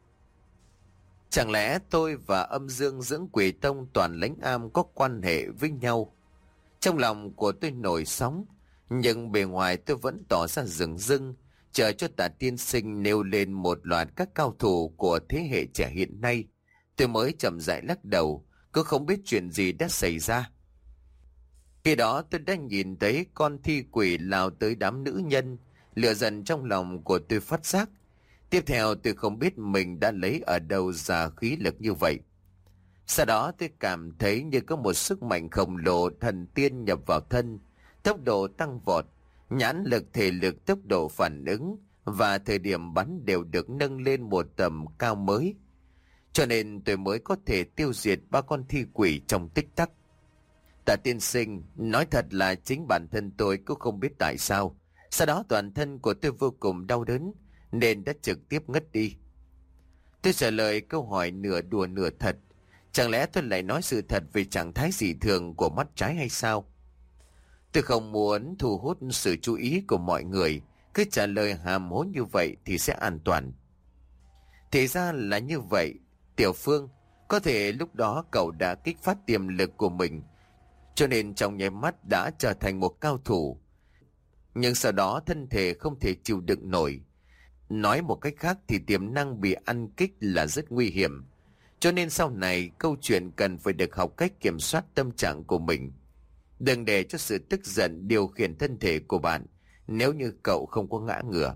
Chẳng lẽ tôi và Âm Dương dưỡng quỷ tông Toàn Lãnh Am có quan hệ với nhau? Trong lòng của tôi nổi sóng, nhưng bề ngoài tôi vẫn tỏ ra rừng rưng, chờ cho Tả tiên sinh nêu lên một loạt các cao thủ của thế hệ trẻ hiện nay. Tôi mới chậm rãi lắc đầu, cứ không biết chuyện gì đã xảy ra. Khi đó tôi đã nhìn thấy con thi quỷ lao tới đám nữ nhân, lửa giận trong lòng của tôi phát giác. Tiếp theo tôi không biết mình đã lấy ở đâu ra khí lực như vậy. Sau đó tôi cảm thấy như có một sức mạnh khổng lồ thần tiên nhập vào thân, tốc độ tăng vọt, nhãn lực, thể lực, tốc độ phản ứng và thời điểm bắn đều được nâng lên một tầm cao mới. Cho nên tôi mới có thể tiêu diệt ba con thi quỷ trong tích tắc. Tả tiên sinh, nói thật là chính bản thân tôi cũng không biết tại sao. Sau đó toàn thân của tôi vô cùng đau đớn, nên đã trực tiếp ngất đi. Tôi trả lời câu hỏi nửa đùa nửa thật. Chẳng lẽ tôi lại nói sự thật về trạng thái dị thường của mắt trái hay sao? Tôi không muốn thu hút sự chú ý của mọi người. Cứ trả lời hàm hố như vậy thì sẽ an toàn. Thì ra là như vậy. Tiểu Phương, có thể lúc đó cậu đã kích phát tiềm lực của mình, cho nên trong nháy mắt đã trở thành một cao thủ. Nhưng sau đó thân thể không thể chịu đựng nổi. Nói một cách khác thì tiềm năng bị ăn kích là rất nguy hiểm. Cho nên sau này câu chuyện cần phải được học cách kiểm soát tâm trạng của mình. Đừng để cho sự tức giận điều khiển thân thể của bạn nếu như cậu không có ngã ngửa.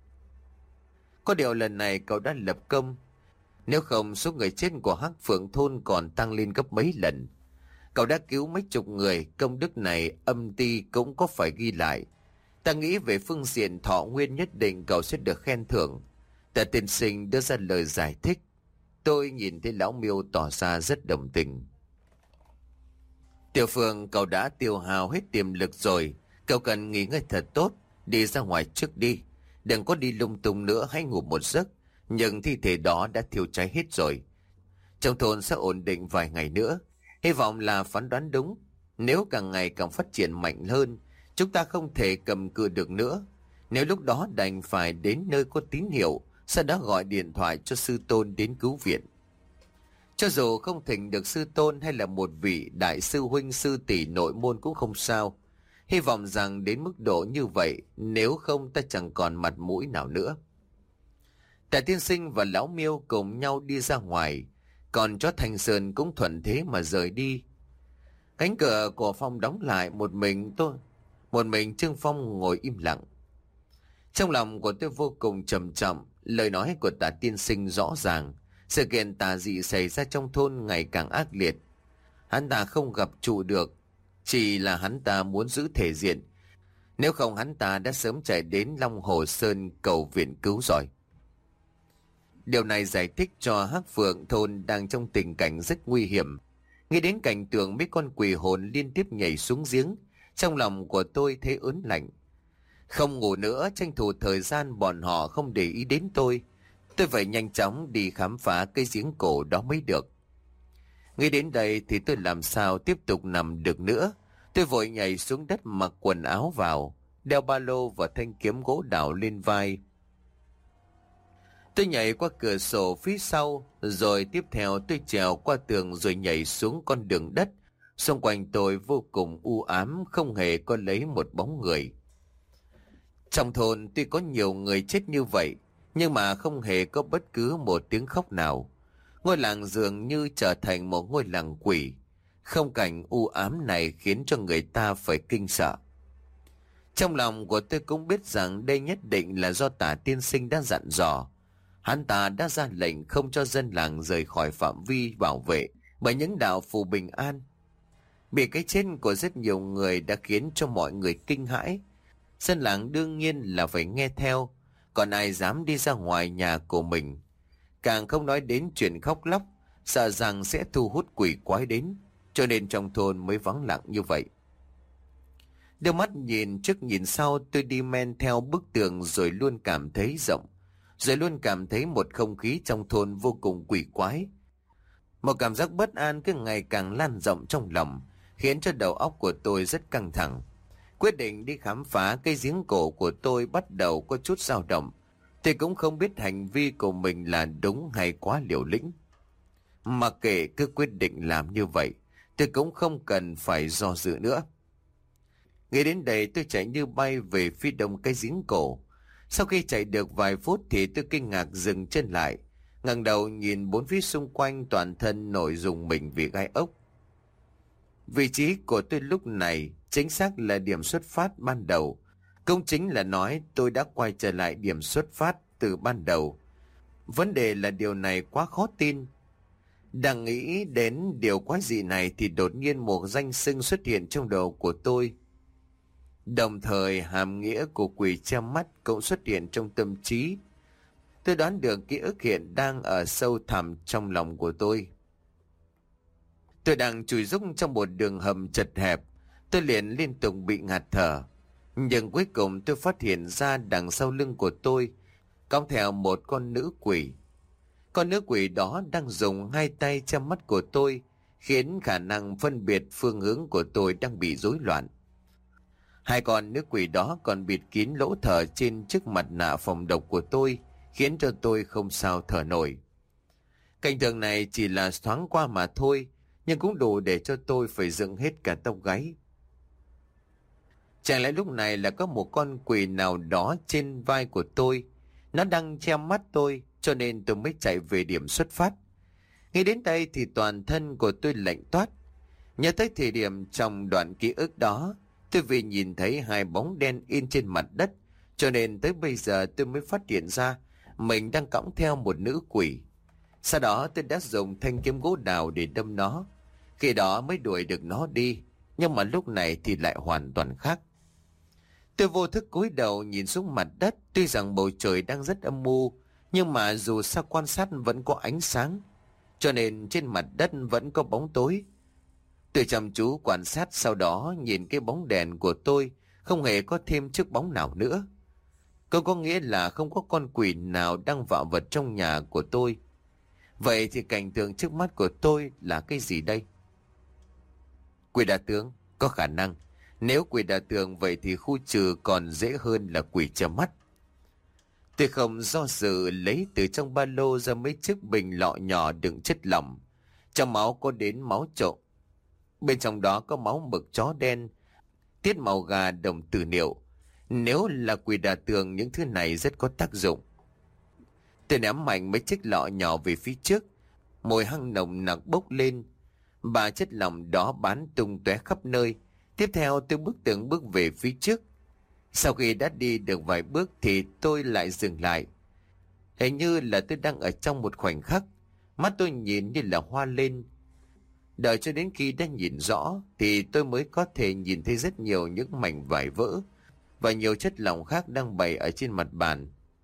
Có điều lần này cậu đã lập công. Nếu không số người chết của Hắc Phượng thôn còn tăng lên gấp mấy lần. Cậu đã cứu mấy chục người, công đức này âm ty cũng có phải ghi lại. Ta nghĩ về phương diện thọ nguyên nhất định cậu sẽ được khen thưởng. Tả tiên sinh đưa ra lời giải thích. Tôi nhìn thấy lão Miêu tỏ ra rất đồng tình. Tiểu Phương, cậu đã tiêu hao hết tiềm lực rồi. Cậu cần nghỉ ngơi thật tốt. Đi ra ngoài trước đi. Đừng có đi lung tung nữa, hãy ngủ một giấc. Nhưng thi thể đó đã thiêu cháy hết rồi. Trong thôn sẽ ổn định vài ngày nữa. Hy vọng là phán đoán đúng. Nếu càng ngày càng phát triển mạnh hơn, chúng ta không thể cầm cự được nữa. Nếu lúc đó đành phải đến nơi có tín hiệu, sau đó gọi điện thoại cho sư tôn đến cứu viện. Cho dù không thỉnh được sư tôn hay là một vị đại sư huynh sư tỷ nội môn cũng không sao. Hy vọng rằng đến mức độ như vậy, nếu không ta chẳng còn mặt mũi nào nữa. Tả tiên sinh và lão Miêu cùng nhau đi ra ngoài, còn chó Thanh Sơn cũng thuận thế mà rời đi. Cánh cửa của phòng đóng lại, một mình tôi, một mình Trương Phong ngồi im lặng. Trong lòng của tôi vô cùng trầm trọng, lời nói của Tả tiên sinh rõ ràng, sự kiện tà dị xảy ra trong thôn ngày càng ác liệt. Hắn ta không gặp trụ được, chỉ là hắn ta muốn giữ thể diện. Nếu không hắn ta đã sớm chạy đến Long Hồ Sơn cầu viện cứu rồi. Điều này giải thích cho Hắc Phượng thôn đang trong tình cảnh rất nguy hiểm. Nghĩ đến cảnh tượng mấy con quỷ hồn liên tiếp nhảy xuống giếng, trong lòng của tôi thấy ớn lạnh. Không ngủ nữa, tranh thủ thời gian bọn họ không để ý đến tôi. Tôi phải nhanh chóng đi khám phá cái giếng cổ đó mới được. Nghĩ đến đây thì tôi làm sao tiếp tục nằm được nữa. Tôi vội nhảy xuống đất mặc quần áo vào, đeo ba lô và thanh kiếm gỗ đào lên vai. Tôi nhảy qua cửa sổ phía sau, rồi tiếp theo tôi trèo qua tường rồi nhảy xuống con đường đất. Xung quanh tôi vô cùng u ám, không hề có lấy một bóng người. Trong thôn tuy có nhiều người chết như vậy, nhưng mà không hề có bất cứ một tiếng khóc nào. Ngôi làng dường như trở thành một ngôi làng quỷ. Không cảnh u ám này khiến cho người ta phải kinh sợ. Trong lòng của tôi cũng biết rằng đây nhất định là do Tả tiên sinh đã dặn dò. Hắn ta đã ra lệnh không cho dân làng rời khỏi phạm vi bảo vệ bởi những đạo phù bình an. Bị cái chết của rất nhiều người đã khiến cho mọi người kinh hãi. Dân làng đương nhiên là phải nghe theo, còn ai dám đi ra ngoài nhà của mình. Càng không nói đến chuyện khóc lóc, sợ rằng sẽ thu hút quỷ quái đến, cho nên trong thôn mới vắng lặng như vậy. Đưa mắt nhìn trước nhìn sau, tôi đi men theo bức tường rồi luôn cảm thấy rộng, rồi luôn cảm thấy một không khí trong thôn vô cùng quỷ quái. Một cảm giác bất an cứ ngày càng lan rộng trong lòng, khiến cho đầu óc của tôi rất căng thẳng. Quyết định đi khám phá cây giếng cổ của tôi bắt đầu có chút dao động. Tôi cũng không biết hành vi của mình là đúng hay quá liều lĩnh. Mặc kệ cứ quyết định làm như vậy, tôi cũng không cần phải do dự nữa. Nghĩ đến đây tôi chạy như bay về phía đông cây giếng cổ. Sau khi chạy được vài phút thì tôi kinh ngạc dừng chân lại, ngẩng đầu nhìn bốn phía xung quanh, toàn thân nổi rùng mình vì gai ốc. Vị trí của tôi lúc này chính xác là điểm xuất phát ban đầu. Cũng chính là nói tôi đã quay trở lại điểm xuất phát từ ban đầu. Vấn đề là điều này quá khó tin. Đang nghĩ đến điều quái dị này thì đột nhiên một danh xưng xuất hiện trong đầu của tôi. Đồng thời hàm nghĩa của quỷ che mắt cũng xuất hiện trong tâm trí. Tôi đoán được ký ức hiện đang ở sâu thẳm trong lòng của tôi. Tôi đang chùi rúc trong một đường hầm chật hẹp. Tôi liền liên tục bị ngạt thở. Nhưng cuối cùng tôi phát hiện ra đằng sau lưng của tôi cong theo một con nữ quỷ. Con nữ quỷ đó đang dùng hai tay che mắt của tôi, khiến khả năng phân biệt phương hướng của tôi đang bị rối loạn. Hai con nữ quỷ đó còn bịt kín lỗ thở trên chiếc mặt nạ phòng độc của tôi, khiến cho tôi không sao thở nổi. Cảnh tượng này chỉ là thoáng qua mà thôi, nhưng cũng đủ để cho tôi phải dựng hết cả tóc gáy. Chẳng lẽ lúc này là có một con quỷ nào đó trên vai của tôi, nó đang che mắt tôi, cho nên tôi mới chạy về điểm xuất phát. Nghĩ đến đây thì toàn thân của tôi lạnh toát. Nhớ tới thời điểm trong đoạn ký ức đó, tôi vì nhìn thấy hai bóng đen in trên mặt đất, cho nên tới bây giờ tôi mới phát hiện ra mình đang cõng theo một nữ quỷ. Sau đó tôi đã dùng thanh kiếm gỗ đào để đâm nó. Khi đó mới đuổi được nó đi, nhưng mà lúc này thì lại hoàn toàn khác. Tôi vô thức cúi đầu nhìn xuống mặt đất, tuy rằng bầu trời đang rất âm u, nhưng mà dù sao quan sát vẫn có ánh sáng, cho nên trên mặt đất vẫn có bóng tối. Tôi chăm chú quan sát, sau đó nhìn cái bóng đèn của tôi không hề có thêm chiếc bóng nào nữa. Cũng có nghĩa là không có con quỷ nào đang vào vật trong nhà của tôi. Vậy thì cảnh tượng trước mắt của tôi là cái gì đây? Quỷ đa tướng, có khả năng. Nếu quỷ đa tướng vậy thì khu trừ còn dễ hơn là quỷ che mắt. Tôi không do dự lấy từ trong ba lô ra mấy chiếc bình lọ nhỏ đựng chất lỏng. Trong máu có đến máu trộn. Bên trong đó có máu mực chó đen, tiết màu gà đồng tử niệu. Nếu là quỷ đa tường, những thứ này rất có tác dụng. Tôi ném mạnh mấy chiếc lọ nhỏ về phía trước. Mùi hăng nồng nặc bốc lên. Bà chất lỏng đó bắn tung tóe khắp nơi. Tiếp theo tôi bước từng bước về phía trước. Sau khi đã đi được vài bước thì tôi lại dừng lại. Hình như là tôi đang ở trong một khoảnh khắc. Mắt tôi nhìn như là hoa lên. Đợi cho đến khi đã nhìn rõ thì tôi mới có thể nhìn thấy rất nhiều những mảnh vải vỡ và nhiều chất lỏng khác đang bày ở trên mặt bàn.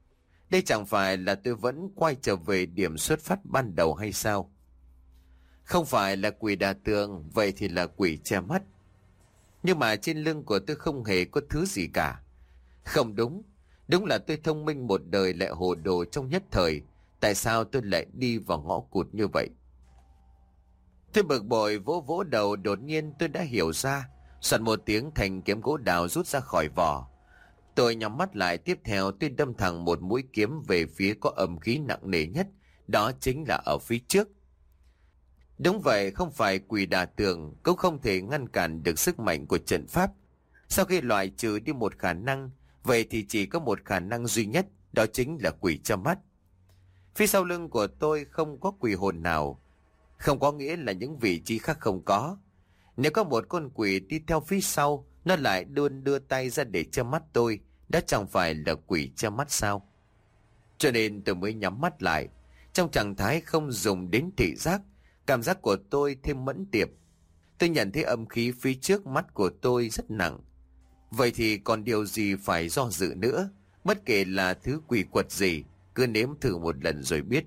Đây chẳng phải là tôi vẫn quay trở về điểm xuất phát ban đầu hay sao? Không phải là quỷ đả tường, vậy thì là quỷ che mắt. Nhưng mà trên lưng của tôi không hề có thứ gì cả. Không đúng, đúng là tôi thông minh một đời lại hồ đồ trong nhất thời. Tại sao tôi lại đi vào ngõ cụt như vậy? Tôi bực bội vỗ vỗ đầu, đột nhiên tôi đã hiểu ra. Soạt một tiếng, thanh kiếm gỗ đào rút ra khỏi vỏ. Tôi nhắm mắt lại, tiếp theo tôi đâm thẳng một mũi kiếm về phía có âm khí nặng nề nhất, đó chính là ở phía trước. Đúng vậy, không phải quỷ đả tường cũng không thể ngăn cản được sức mạnh của trận pháp. Sau khi loại trừ đi một khả năng, vậy thì chỉ có một khả năng duy nhất, đó chính là quỷ che mắt. Phía sau lưng của tôi không có quỷ hồn nào, không có nghĩa là những vị trí khác không có. Nếu có một con quỷ đi theo phía sau, nó lại luôn đưa tay ra để che mắt tôi, đó chẳng phải là quỷ che mắt sao? Cho nên tôi mới nhắm mắt lại. Trong trạng thái không dùng đến thị giác, cảm giác của tôi thêm mẫn tiệp. Tôi nhận thấy âm khí phía trước mắt của tôi rất nặng. Vậy thì còn điều gì phải do dự nữa? Bất kể là thứ quỷ quật gì, cứ nếm thử một lần rồi biết.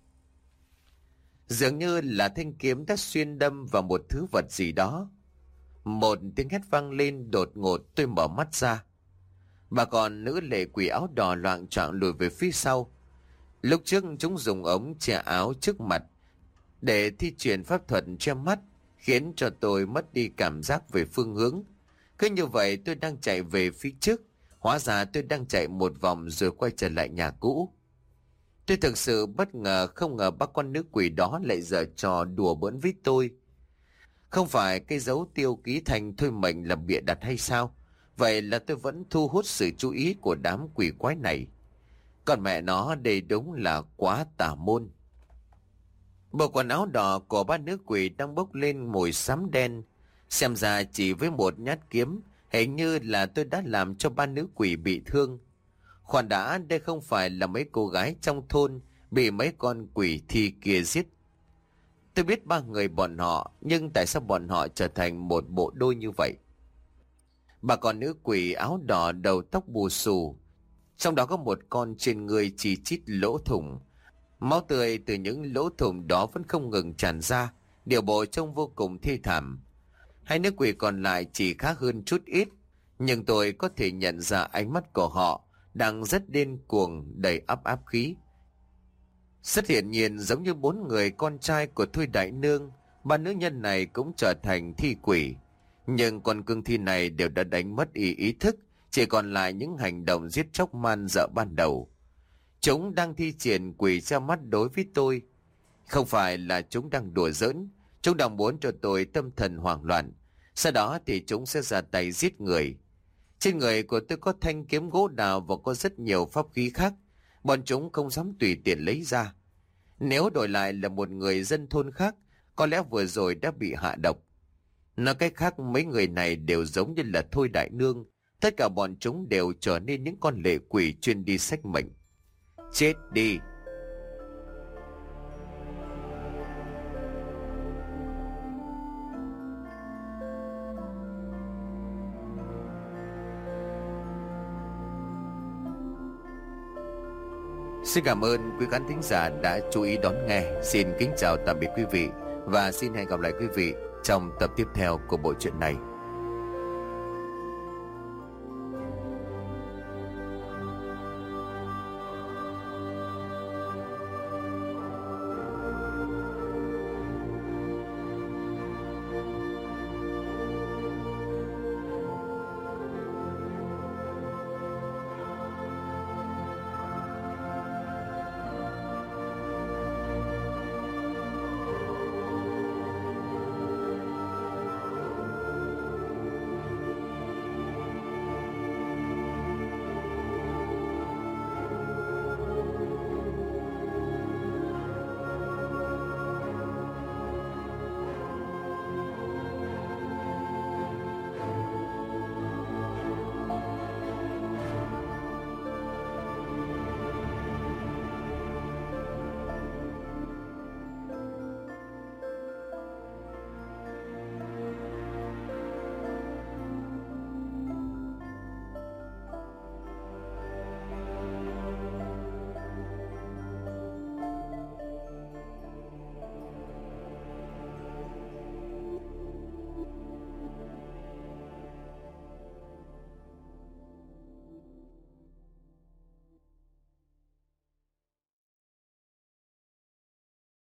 Dường như là thanh kiếm đã xuyên đâm vào một thứ vật gì đó. Một tiếng hét vang lên đột ngột, tôi mở mắt ra. Bà con nữ lệ quỷ áo đỏ loạng choạng lùi về phía sau. Lúc trước chúng dùng ống che áo trước mặt để thi triển pháp thuật che mắt, khiến cho tôi mất đi cảm giác về phương hướng. Cứ như vậy tôi đang chạy về phía trước, hóa ra tôi đang chạy một vòng rồi quay trở lại nhà cũ. Tôi thực sự bất ngờ, không ngờ bác con nữ quỷ đó lại giở trò đùa bỡn với tôi. Không phải cái dấu tiêu ký thành thôi mệnh là bịa đặt hay sao? Vậy là tôi vẫn thu hút sự chú ý của đám quỷ quái này. Còn mẹ nó, đây đúng là quá tà môn. Bộ quần áo đỏ của ba nữ quỷ đang bốc lên mùi xám đen. Xem ra chỉ với một nhát kiếm, hình như là tôi đã làm cho ba nữ quỷ bị thương. Khoan đã, đây không phải là mấy cô gái trong thôn bị mấy con quỷ thi kia giết. Tôi biết ba người bọn họ, nhưng tại sao bọn họ trở thành một bộ đôi như vậy? Bà con nữ quỷ áo đỏ đầu tóc bù xù, trong đó có một con trên người chỉ chít lỗ thủng. Máu tươi từ những lỗ thủng đó vẫn không ngừng tràn ra, điều bộ trông vô cùng thê thảm. Hai nữ quỷ còn lại chỉ khá hơn chút ít, nhưng tôi có thể nhận ra ánh mắt của họ đang rất điên cuồng, đầy áp áp khí. Rất hiển nhiên, giống như bốn người con trai của Thôi Đại Nương, ba nữ nhân này cũng trở thành thi quỷ. Nhưng con cương thi này đều đã đánh mất ý ý thức, chỉ còn lại những hành động giết chóc man dợ ban đầu. Chúng đang thi triển quỷ che mắt đối với tôi. Không phải là chúng đang đùa giỡn, chúng đang muốn cho tôi tâm thần hoảng loạn. Sau đó thì chúng sẽ ra tay giết người. Trên người của tôi có thanh kiếm gỗ đào và có rất nhiều pháp khí khác. Bọn chúng không dám tùy tiện lấy ra. Nếu đổi lại là một người dân thôn khác, có lẽ vừa rồi đã bị hạ độc. Nói cách khác, mấy người này đều giống như là Thôi Đại Nương. Tất cả bọn chúng đều trở nên những con lệ quỷ chuyên đi xách mệnh. Chết đi! Xin cảm ơn quý khán thính giả đã chú ý đón nghe. Xin kính chào tạm biệt quý vị và xin hẹn gặp lại quý vị trong tập tiếp theo của bộ truyện này.